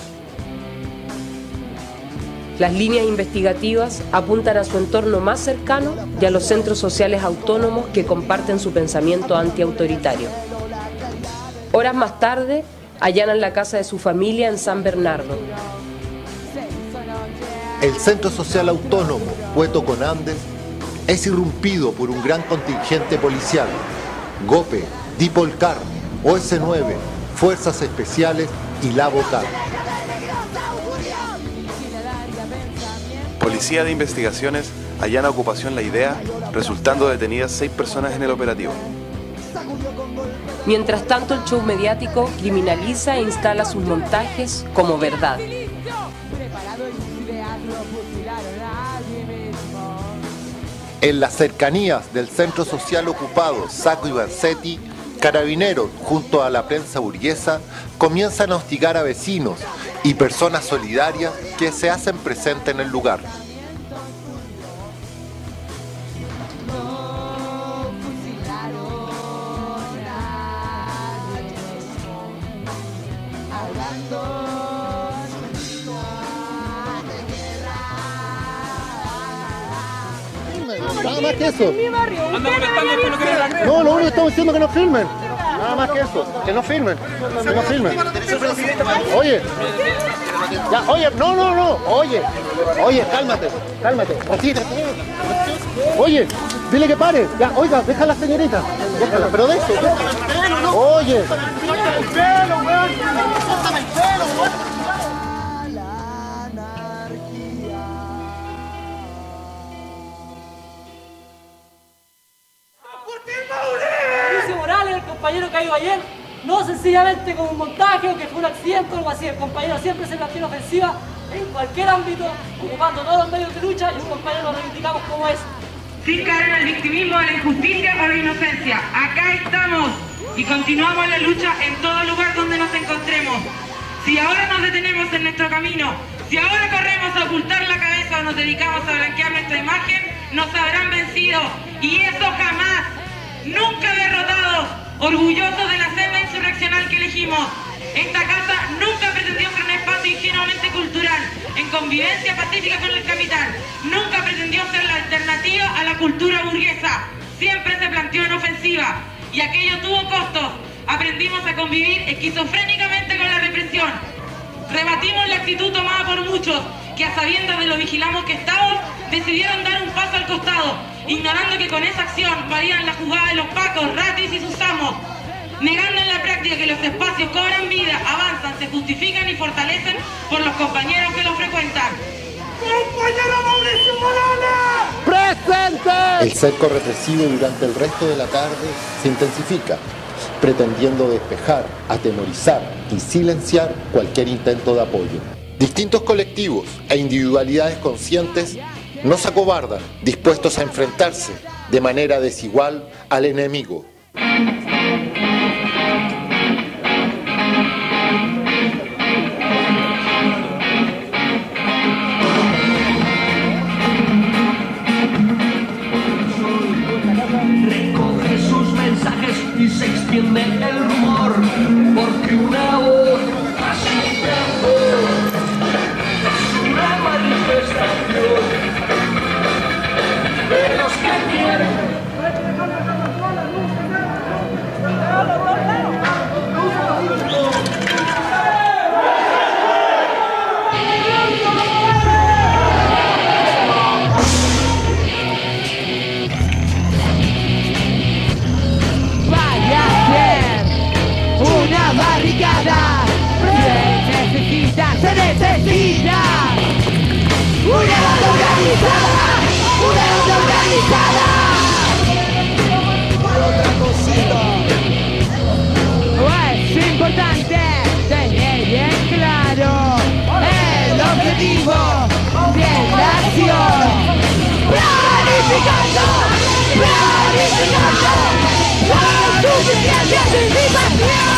Las líneas investigativas apuntan a su entorno más cercano y a los centros sociales autónomos que comparten su pensamiento antiautoritario. Horas más tarde, allanan la casa de su familia en San Bernardo. El Centro Social Autónomo Pueto con Andes es irrumpido por un gran contingente policial, GOPE, Dipolcar, OS9, Fuerzas Especiales y la Vocal. Policía de Investigaciones allana ocupación La Idea, resultando detenidas 6 personas en el operativo. Mientras tanto, el show mediático criminaliza e instala sus montajes como verdad. En las cercanías del centro social ocupado Sacco y Vanzetti, Carabineros, junto a la prensa burguesa, comienzan a hostigar a vecinos y personas solidarias que se hacen presentes en el lugar. Nada más que eso. Anda molestando después no quieren la crema. No, lo único que estamos diciendo es que no filmen. Nada más que eso. Que no filmen. Que no filmen. Oye. Ya, oye, no. Oye, cálmate. Retírate. Oye, dile que pare. Ya, oiga, deja a la señorita. Déjala, pero de eso. Oye. Mauricio Morales, el compañero caído ayer, no sencillamente como un montaje o que fue un accidente o algo así. El compañero siempre se plantea una ofensiva en cualquier ámbito, ocupando todos los medios de lucha, y un compañero lo reivindicamos como es. Sin caer en el victimismo de la injusticia o la inocencia. Acá estamos y continuamos la lucha en todo lugar donde nos encontremos. Si ahora nos detenemos en nuestro camino, si ahora corremos a ocultar la cabeza o nos dedicamos a blanquear nuestra imagen, nos habrán vencido. Y eso jamás, nunca derrotados, orgullosos de la senda insurreccional que elegimos. Esta casa nunca pretendió ser un espacio ingenuamente cultural, en convivencia pacífica con el capital. Nunca pretendió ser la alternativa a la cultura burguesa. Siempre se planteó en ofensiva. Y aquello tuvo costos. Aprendimos a convivir esquizofrénicamente con la represión. Rebatimos la actitud tomada por muchos, que a sabiendas de lo vigilamos que estamos, decidieron dar un paso al costado, ignorando que con esa acción valían la jugada de los pacos, ratis y sus amos. Negando en la práctica que los espacios cobran vida, avanzan, se justifican y fortalecen por los compañeros que los frecuentan. ¡Compañero Mauricio Morales! ¡Presente! El cerco represivo durante el resto de la tarde se intensifica, pretendiendo despejar, atemorizar y silenciar cualquier intento de apoyo. Distintos colectivos e individualidades conscientes no se acobardan, dispuestos a enfrentarse de manera desigual al enemigo. Recoge sus mensajes y se extiende el rumor, porque una voz así de amor es una manifestación de los que quieren. Una barricada, se necesita una banda organizada, otra cosita. Es importante tener bien claro el objetivo de la acción. Planificando, la suficiente anticipación.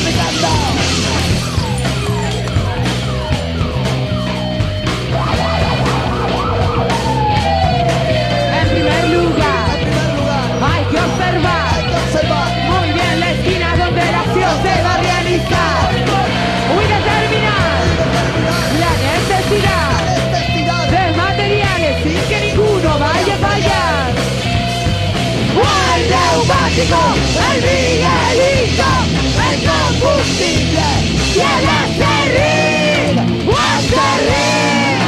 En primer lugar, hay que observar muy bien la esquina donde la acción se va a realizar y determinar la necesidad de materiales sin que ninguno vaya a fallar. El neumático, el miguelito, el combustible y el acerrín, o acerrín.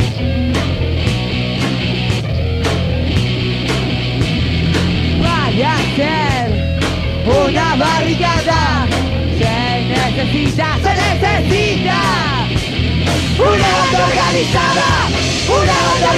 Vaya una barricada. Se necesita una banda organizada, una banda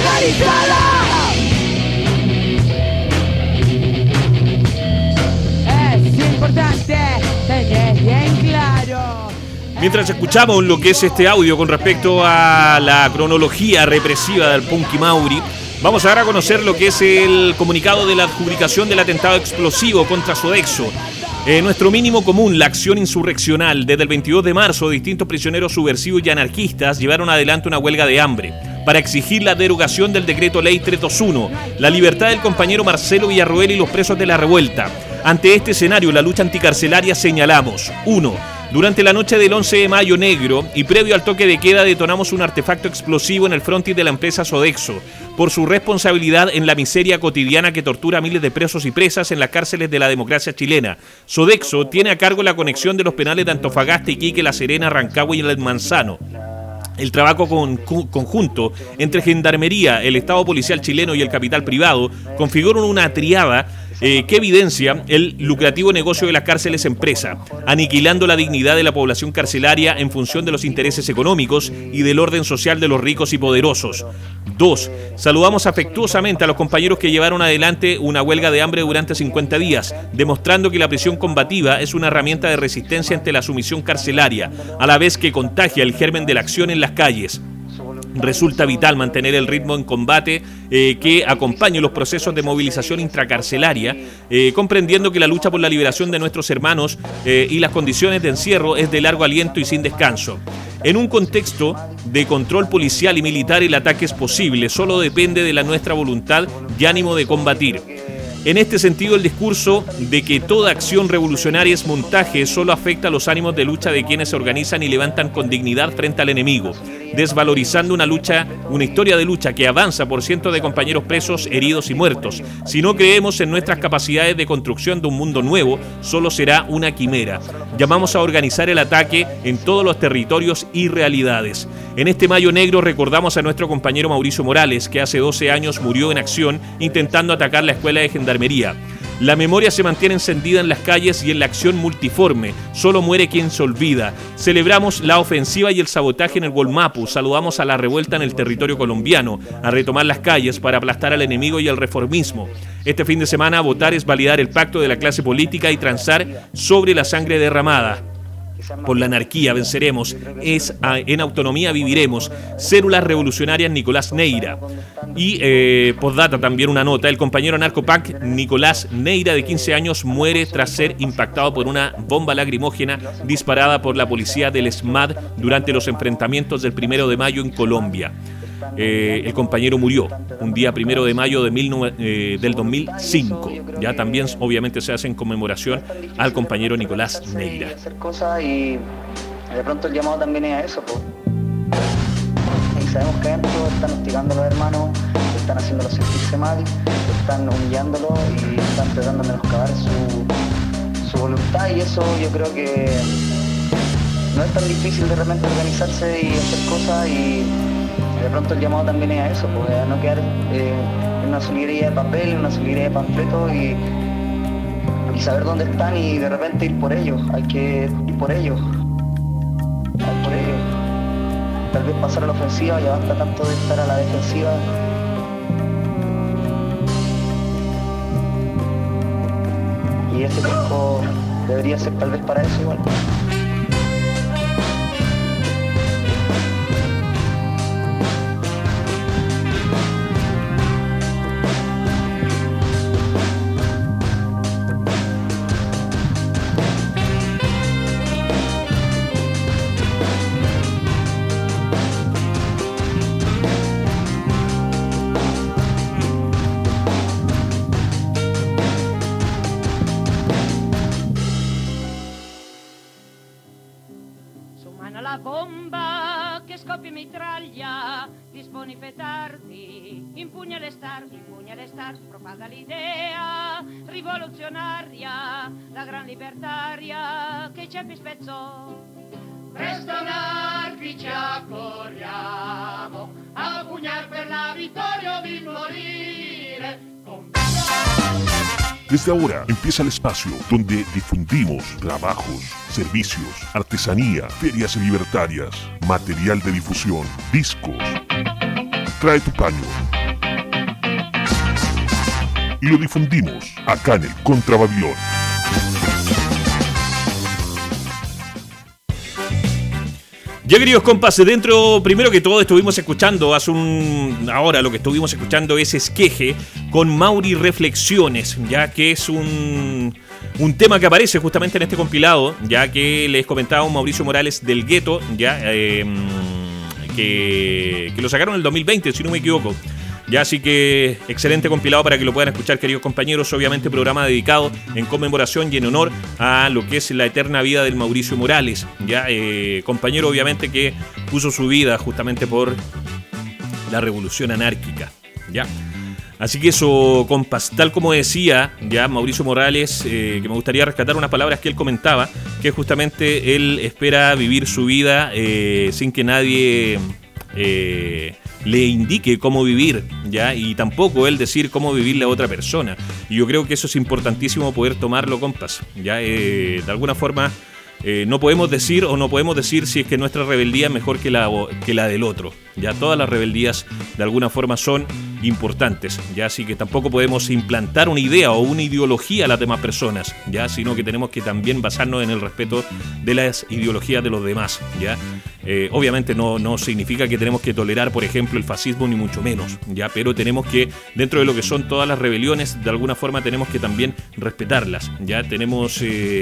organizada. Es importante tener bien claro. Mientras escuchamos lo que es este audio con respecto a la cronología represiva del Punky Mauri, vamos ahora a conocer lo que es el comunicado de la adjudicación del atentado explosivo contra Sodexo. Nuestro mínimo común, la acción insurreccional. Desde el 22 de marzo, distintos prisioneros subversivos y anarquistas llevaron adelante una huelga de hambre para exigir la derogación del decreto ley 321, la libertad del compañero Marcelo Villarroel y los presos de la revuelta. Ante este escenario, la lucha anticarcelaria señalamos: 1. Durante la noche del 11 de mayo negro y previo al toque de queda detonamos un artefacto explosivo en el frontis de la empresa Sodexo por su responsabilidad en la miseria cotidiana que tortura a miles de presos y presas en las cárceles de la democracia chilena. Sodexo tiene a cargo la conexión de los penales de Antofagasta, Iquique, La Serena, Rancagua y El Manzano. El trabajo conjunto entre Gendarmería, el Estado policial chileno y el capital privado configuran una triada que evidencia el lucrativo negocio de las cárceles empresa, aniquilando la dignidad de la población carcelaria en función de los intereses económicos y del orden social de los ricos y poderosos. 2. Saludamos afectuosamente a los compañeros que llevaron adelante una huelga de hambre durante 50 días, demostrando que la prisión combativa es una herramienta de resistencia ante la sumisión carcelaria, a la vez que contagia el germen de la acción en las calles. Resulta vital mantener el ritmo en combate que acompañe los procesos de movilización intracarcelaria, comprendiendo que la lucha por la liberación de nuestros hermanos y las condiciones de encierro es de largo aliento y sin descanso. En un contexto de control policial y militar, el ataque es posible, solo depende de la nuestra voluntad y ánimo de combatir. En este sentido, el discurso de que toda acción revolucionaria es montaje solo afecta a los ánimos de lucha de quienes se organizan y levantan con dignidad frente al enemigo, desvalorizando una historia de lucha que avanza por cientos de compañeros presos, heridos y muertos. Si no creemos en nuestras capacidades de construcción de un mundo nuevo, solo será una quimera. Llamamos a organizar el ataque en todos los territorios y realidades. En este Mayo Negro recordamos a nuestro compañero Mauricio Morales, que hace 12 años murió en acción intentando atacar la escuela de Gendarmería. La memoria se mantiene encendida en las calles y en la acción multiforme. Solo muere quien se olvida. Celebramos la ofensiva y el sabotaje en el Gualmapu. Saludamos a la revuelta en el territorio colombiano, a retomar las calles para aplastar al enemigo y al reformismo. Este fin de semana, votar es validar el pacto de la clase política y transar sobre la sangre derramada. Por la anarquía venceremos, en autonomía viviremos. Células revolucionarias Nicolás Neira. Y postdata también una nota: el compañero narcopunk Nicolás Neira, de 15 años, muere tras ser impactado por una bomba lacrimógena disparada por la policía del SMAD durante los enfrentamientos del 1 de mayo en Colombia. El compañero murió un día 1 de mayo del 2005. Ya también obviamente se hace en conmemoración al compañero Nicolás Neira. Hacer cosas y de pronto el llamado también es a eso, pues. Y sabemos que adentro están hostigando a los hermanos, están haciéndolos sentirse mal, están humillándolo y están tratando de menoscabar su voluntad, y eso yo creo que no es tan difícil de repente organizarse y hacer cosas, y de pronto el llamado también es a eso, pues, a no quedar en una solidariedad de papel, en una solidariedad de panfletos, y saber dónde están y de repente ir por ellos. Hay que ir por ellos. Tal vez pasar a la ofensiva, ya basta tanto de estar a la defensiva. Y ese tiempo debería ser tal vez para eso igual. Propaga l'idea rivoluzionaria, la gran libertaria che Ceppi spezzò. Presto anarchici accorriamo, a pugnar per la vittoria o di morire. Desde ahora empieza el espacio donde difundimos trabajos, servicios, artesanía, ferias libertarias, material de difusión, discos. Trae tu paño y lo difundimos acá en el Contra Babilón. Ya, queridos compas, primero que todo estuvimos escuchando ahora lo que estuvimos escuchando es Esqueje con Mauri Reflexiones, ya que es un tema que aparece justamente en este compilado, ya que les comentaba un Mauricio Morales del Gueto, ya que lo sacaron en el 2020, si no me equivoco. Ya, así que excelente compilado para que lo puedan escuchar, queridos compañeros. Obviamente programa dedicado en conmemoración y en honor a lo que es la eterna vida del Mauricio Morales, ya compañero obviamente que puso su vida justamente por la revolución anárquica, ya. Así que eso, compas, tal como decía ya Mauricio Morales, que me gustaría rescatar unas palabras que él comentaba, que justamente él espera vivir su vida sin que nadie le indique cómo vivir, ¿ya? Y tampoco él decir cómo vivirle a otra persona. Y yo creo que eso es importantísimo poder tomarlo, compas, ¿ya? De alguna forma no podemos decir si es que nuestra rebeldía es mejor que la del otro, ¿ya? Todas las rebeldías de alguna forma son importantes, ¿ya? Así que tampoco podemos implantar una idea o una ideología a las demás personas, ¿ya? Sino que tenemos que también basarnos en el respeto de las ideologías de los demás, ¿ya? Obviamente no significa que tenemos que tolerar, por ejemplo, el fascismo, ni mucho menos, ¿ya? Pero tenemos que, dentro de lo que son todas las rebeliones, de alguna forma tenemos que también respetarlas, ¿ya? Tenemos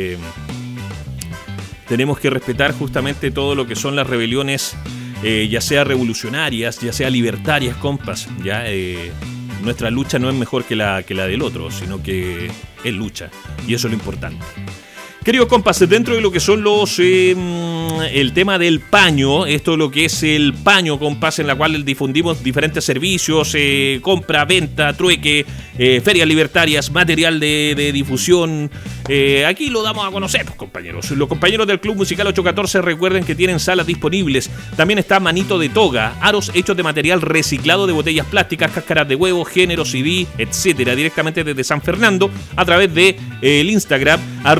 que respetar justamente todo lo que son las rebeliones, ya sea revolucionarias, ya sea libertarias, compas, ¿ya? Nuestra lucha no es mejor que la del otro, sino que es lucha, y eso es lo importante. Queridos compas, dentro de lo que son el tema del paño, esto es lo que es el paño, compas, en la cual difundimos diferentes servicios, compra, venta, trueque, ferias libertarias, material de difusión. Aquí lo damos a conocer, compañeros. Los compañeros del Club Musical 814 recuerden que tienen salas disponibles. También está Manito de Toga, aros hechos de material reciclado de botellas plásticas, cáscaras de huevo, género, CD, etcétera, directamente desde San Fernando a través de el Instagram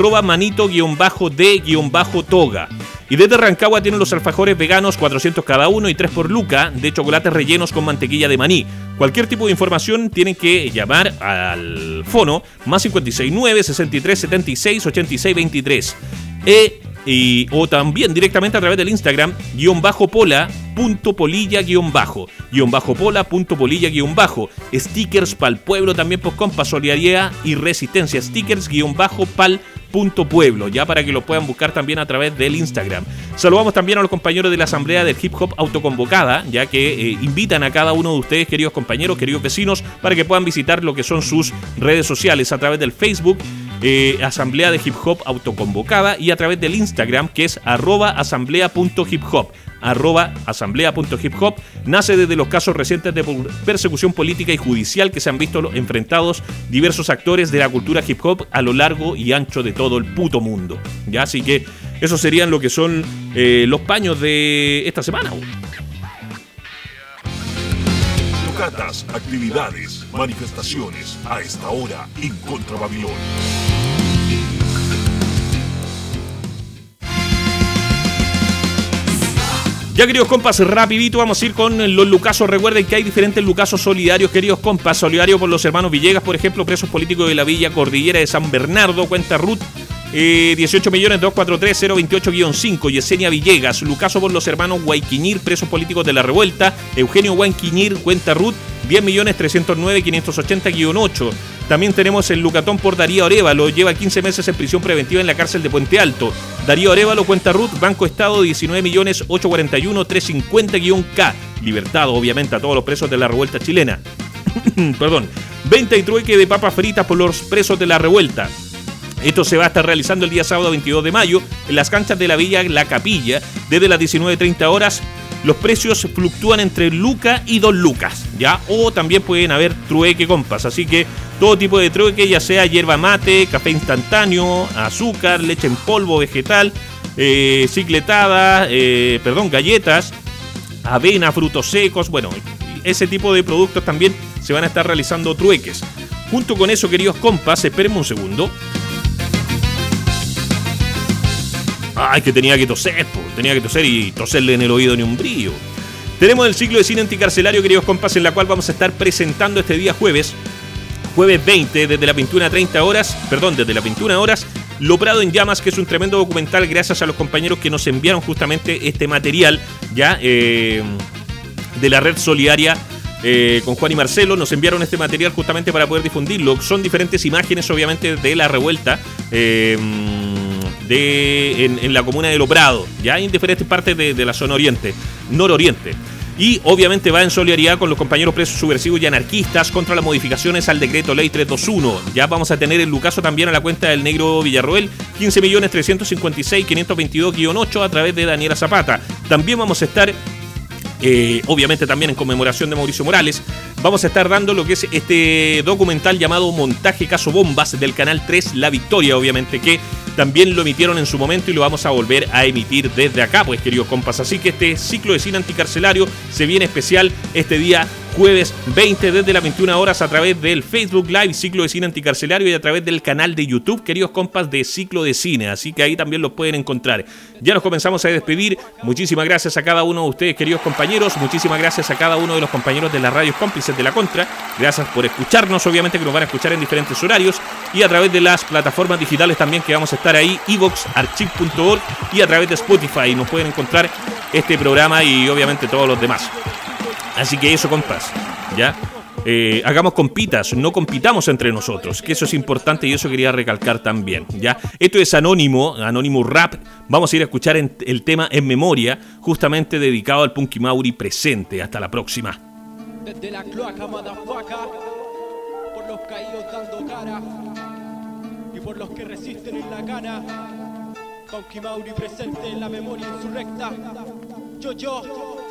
@manito_de_toga. Y desde Rancagua tienen los alfajores veganos, 400 cada uno y 3 por Luca, de chocolates rellenos con mantequilla de maní. Cualquier tipo de información tienen que llamar al fono más 569 63 76 86 23 o también directamente a través del Instagram _pola.polilla_pola.polilla_ stickers pa'l pueblo también, pues compa, solidaridad y resistencia, stickers _pal.pueblo, ya para que lo puedan buscar también a través del Instagram. Saludamos también a los compañeros de la Asamblea del Hip Hop Autoconvocada, ya que invitan a cada uno de ustedes, queridos compañeros, queridos vecinos, para que puedan visitar lo que son sus redes sociales a través del Facebook, Asamblea de Hip Hop Autoconvocada, y a través del Instagram, que es @asamblea.hiphop. @asamblea.hiphop. Nace desde los casos recientes de persecución política y judicial que se han visto enfrentados diversos actores de la cultura hip hop a lo largo y ancho de todo el puto mundo, ¿ya? Así que esos serían lo que son los paños de esta semana. Tocatas, actividades, manifestaciones a esta hora en Contra Babilón. Ya, queridos compas, rapidito vamos a ir con los lucazos. Recuerden que hay diferentes lucazos solidarios, queridos compas. Solidario por los hermanos Villegas, por ejemplo, presos políticos de la Villa Cordillera de San Bernardo, cuenta RUT 18.243.028-5. Yesenia Villegas. Lucaso por los hermanos Guayquiñir, presos políticos de la revuelta. Eugenio Guayquiñir, cuenta RUT 10.309.580-8. También tenemos el lucatón por Darío Arévalo, lleva 15 meses en prisión preventiva en la cárcel de Puente Alto. Darío Arévalo, cuenta RUT, Banco Estado 19.841.350-K. Libertad, obviamente, a todos los presos de la revuelta chilena. Perdón. Venta y trueque de papas fritas por los presos de la revuelta. Esto se va a estar realizando el día sábado 22 de mayo en las canchas de la Villa La Capilla desde las 19:30 horas. Los precios fluctúan entre Luca y 2 lucas, ¿ya? O también pueden haber trueque, compas. Así que todo tipo de trueque, ya sea yerba mate, café instantáneo, azúcar, leche en polvo vegetal, cicletada, galletas, avena, frutos secos. Bueno, ese tipo de productos también se van a estar realizando trueques. Junto con eso, queridos compas, espérenme un segundo. Ay, que tenía que toser y toserle en el oído ni un brillo. Tenemos el ciclo de cine anticarcelario, queridos compas, en la cual vamos a estar presentando este día jueves 20, desde las 21 horas, Lo Prado en Llamas, que es un tremendo documental gracias a los compañeros que nos enviaron justamente este material, ya, de la red solidaria. Con Juan y Marcelo nos enviaron este material justamente para poder difundirlo. Son diferentes imágenes, obviamente, de la revuelta en la comuna de Lo Prado, ya en diferentes partes de la zona nororiente. Y obviamente va en solidaridad con los compañeros presos subversivos y anarquistas contra las modificaciones al decreto ley 321. Ya vamos a tener el Lucaso también a la cuenta del Negro Villarroel, 15.356.522-8 a través de Daniela Zapata. También vamos a estar, obviamente también en conmemoración de Mauricio Morales, vamos a estar dando lo que es este documental llamado Montaje Caso Bombas del Canal 3 La Victoria, obviamente que también lo emitieron en su momento y lo vamos a volver a emitir desde acá, pues, queridos compas. Así que este ciclo de cine anticarcelario se viene especial este día jueves 20 desde las 21 horas a través del Facebook Live Ciclo de Cine Anticarcelario y a través del canal de YouTube, queridos compas, de Ciclo de Cine. Así que ahí también los pueden encontrar. Ya nos comenzamos a despedir. Muchísimas gracias a cada uno de ustedes, queridos compañeros. Muchísimas gracias a cada uno de los compañeros de las radios cómplices de la Contra. Gracias por escucharnos, obviamente que nos van a escuchar en diferentes horarios y a través de las plataformas digitales también que vamos a estar ahí, iVoox, archive.org y a través de Spotify. Nos pueden encontrar este programa y obviamente todos los demás. Así que eso, compas, ya, hagamos compitas, no compitamos entre nosotros, que eso es importante y eso quería recalcar también, ya. Esto es Anónimo Rap. Vamos a ir a escuchar el tema En Memoria, justamente dedicado al Punky Mauri presente. Hasta la próxima. Desde la cloaca, motherfucker, por los caídos dando cara y por los que resisten en la gana. Punky Mauri presente en la memoria insurrecta. Yo.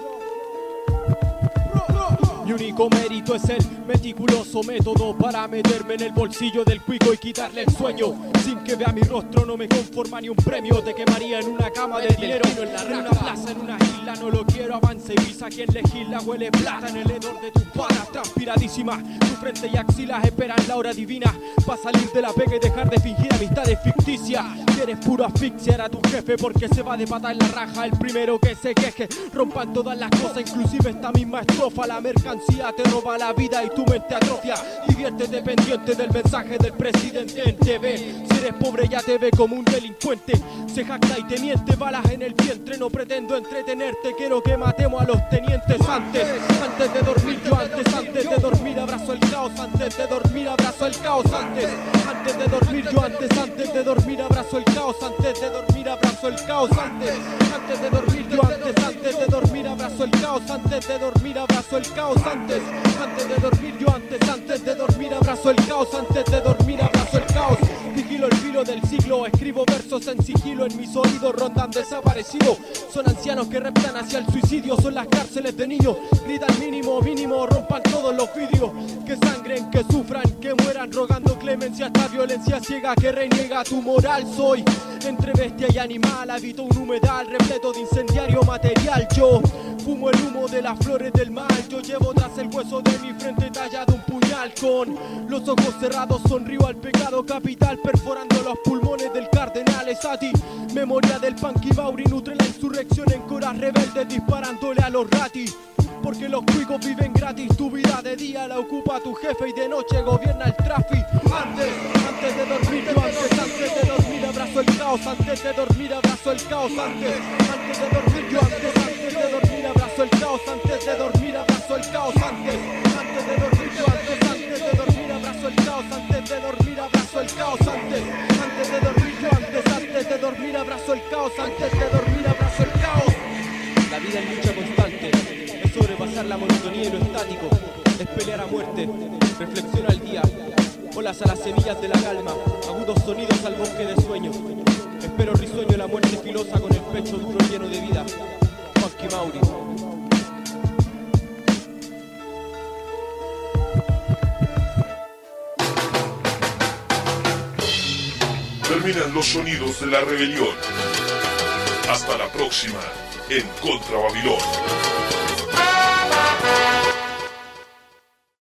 Mi único mérito es el meticuloso método para meterme en el bolsillo del cuico y quitarle el sueño. Sin que vea mi rostro no me conforma ni un premio. Te quemaría en una cama de dinero, en una plaza, en una isla. No lo quiero, avance y visa quien legisla. Huele plata en el hedor de tus patas, transpiradísima. Tu frente y axilas esperan la hora divina para salir de la pega y dejar de fingir amistades ficticias. Quieres puro asfixiar a tu jefe porque se va de pata en la raja el primero que se queje. Rompan todas las cosas, inclusive esta misma estrofa. La mercancía te roba la vida y tu mente atrofia. Diviértete pendiente del mensaje del presidente en TV. Si eres pobre ya te ve como un delincuente. Se jacta y te miente, balas en el vientre. No pretendo entretenerte, quiero que matemos a los tenientes antes de dormir yo, antes de dormir abrazo el caos, antes de dormir abrazo el caos, antes de dormir yo, antes de dormir abrazo el caos, antes de dormir abrazo el caos, antes de dormir yo, antes de dormir abrazo el caos, antes de dormir abrazo el caos, antes de dormir yo, antes de dormir abrazo el caos, antes de dormir abrazo el caos. Vigilo el filo del siglo, escribo versos en sigilo, en mis oídos rondan desaparecidos. Son ancianos que reptan hacia el suicidio, son las cárceles de niños. Gritan mínimo, rompan todos los vidrios. Que sangren, que sufran, que mueran, rogando clemencia. Esta violencia ciega que reniega tu moral. Soy entre bestia y animal, habito un humedal repleto de incendiario material. Yo fumo el humo de las flores del mal. Yo llevo tras el hueso de mi frente tallado un puñal. Con los ojos cerrados sonrío al pecado capital, perforando los pulmones del cardenal. Es a ti, memoria del Punky Mauri, nutre la insurrección en coras rebeldes disparándole a los ratis. Porque los cuicos viven gratis, tu vida de día la ocupa tu jefe y de noche gobierna el tráfico. Antes de dormir yo, antes de dormir abrazo el caos, antes de dormir abrazo el caos, antes de dormir yo, antes de dormir abrazo el caos, antes de dormir abrazo el caos, antes de dormir yo, antes de dormir abrazo el caos, antes de dormir abrazo el caos, antes de dormir yo, antes de dormir abrazo el caos, antes de dormir abrazo el caos. La vida es lucha constante, es sobrepasar la monotonía y lo estático, es pelear a muerte, reflexión al día, olas a las semillas de la calma, agudos sonidos al bosque de sueños. Espero risueño la muerte filosa con el pecho duro lleno de vida. Punky Mauri. Terminan los sonidos de la rebelión. Hasta la próxima en Contra Babilón.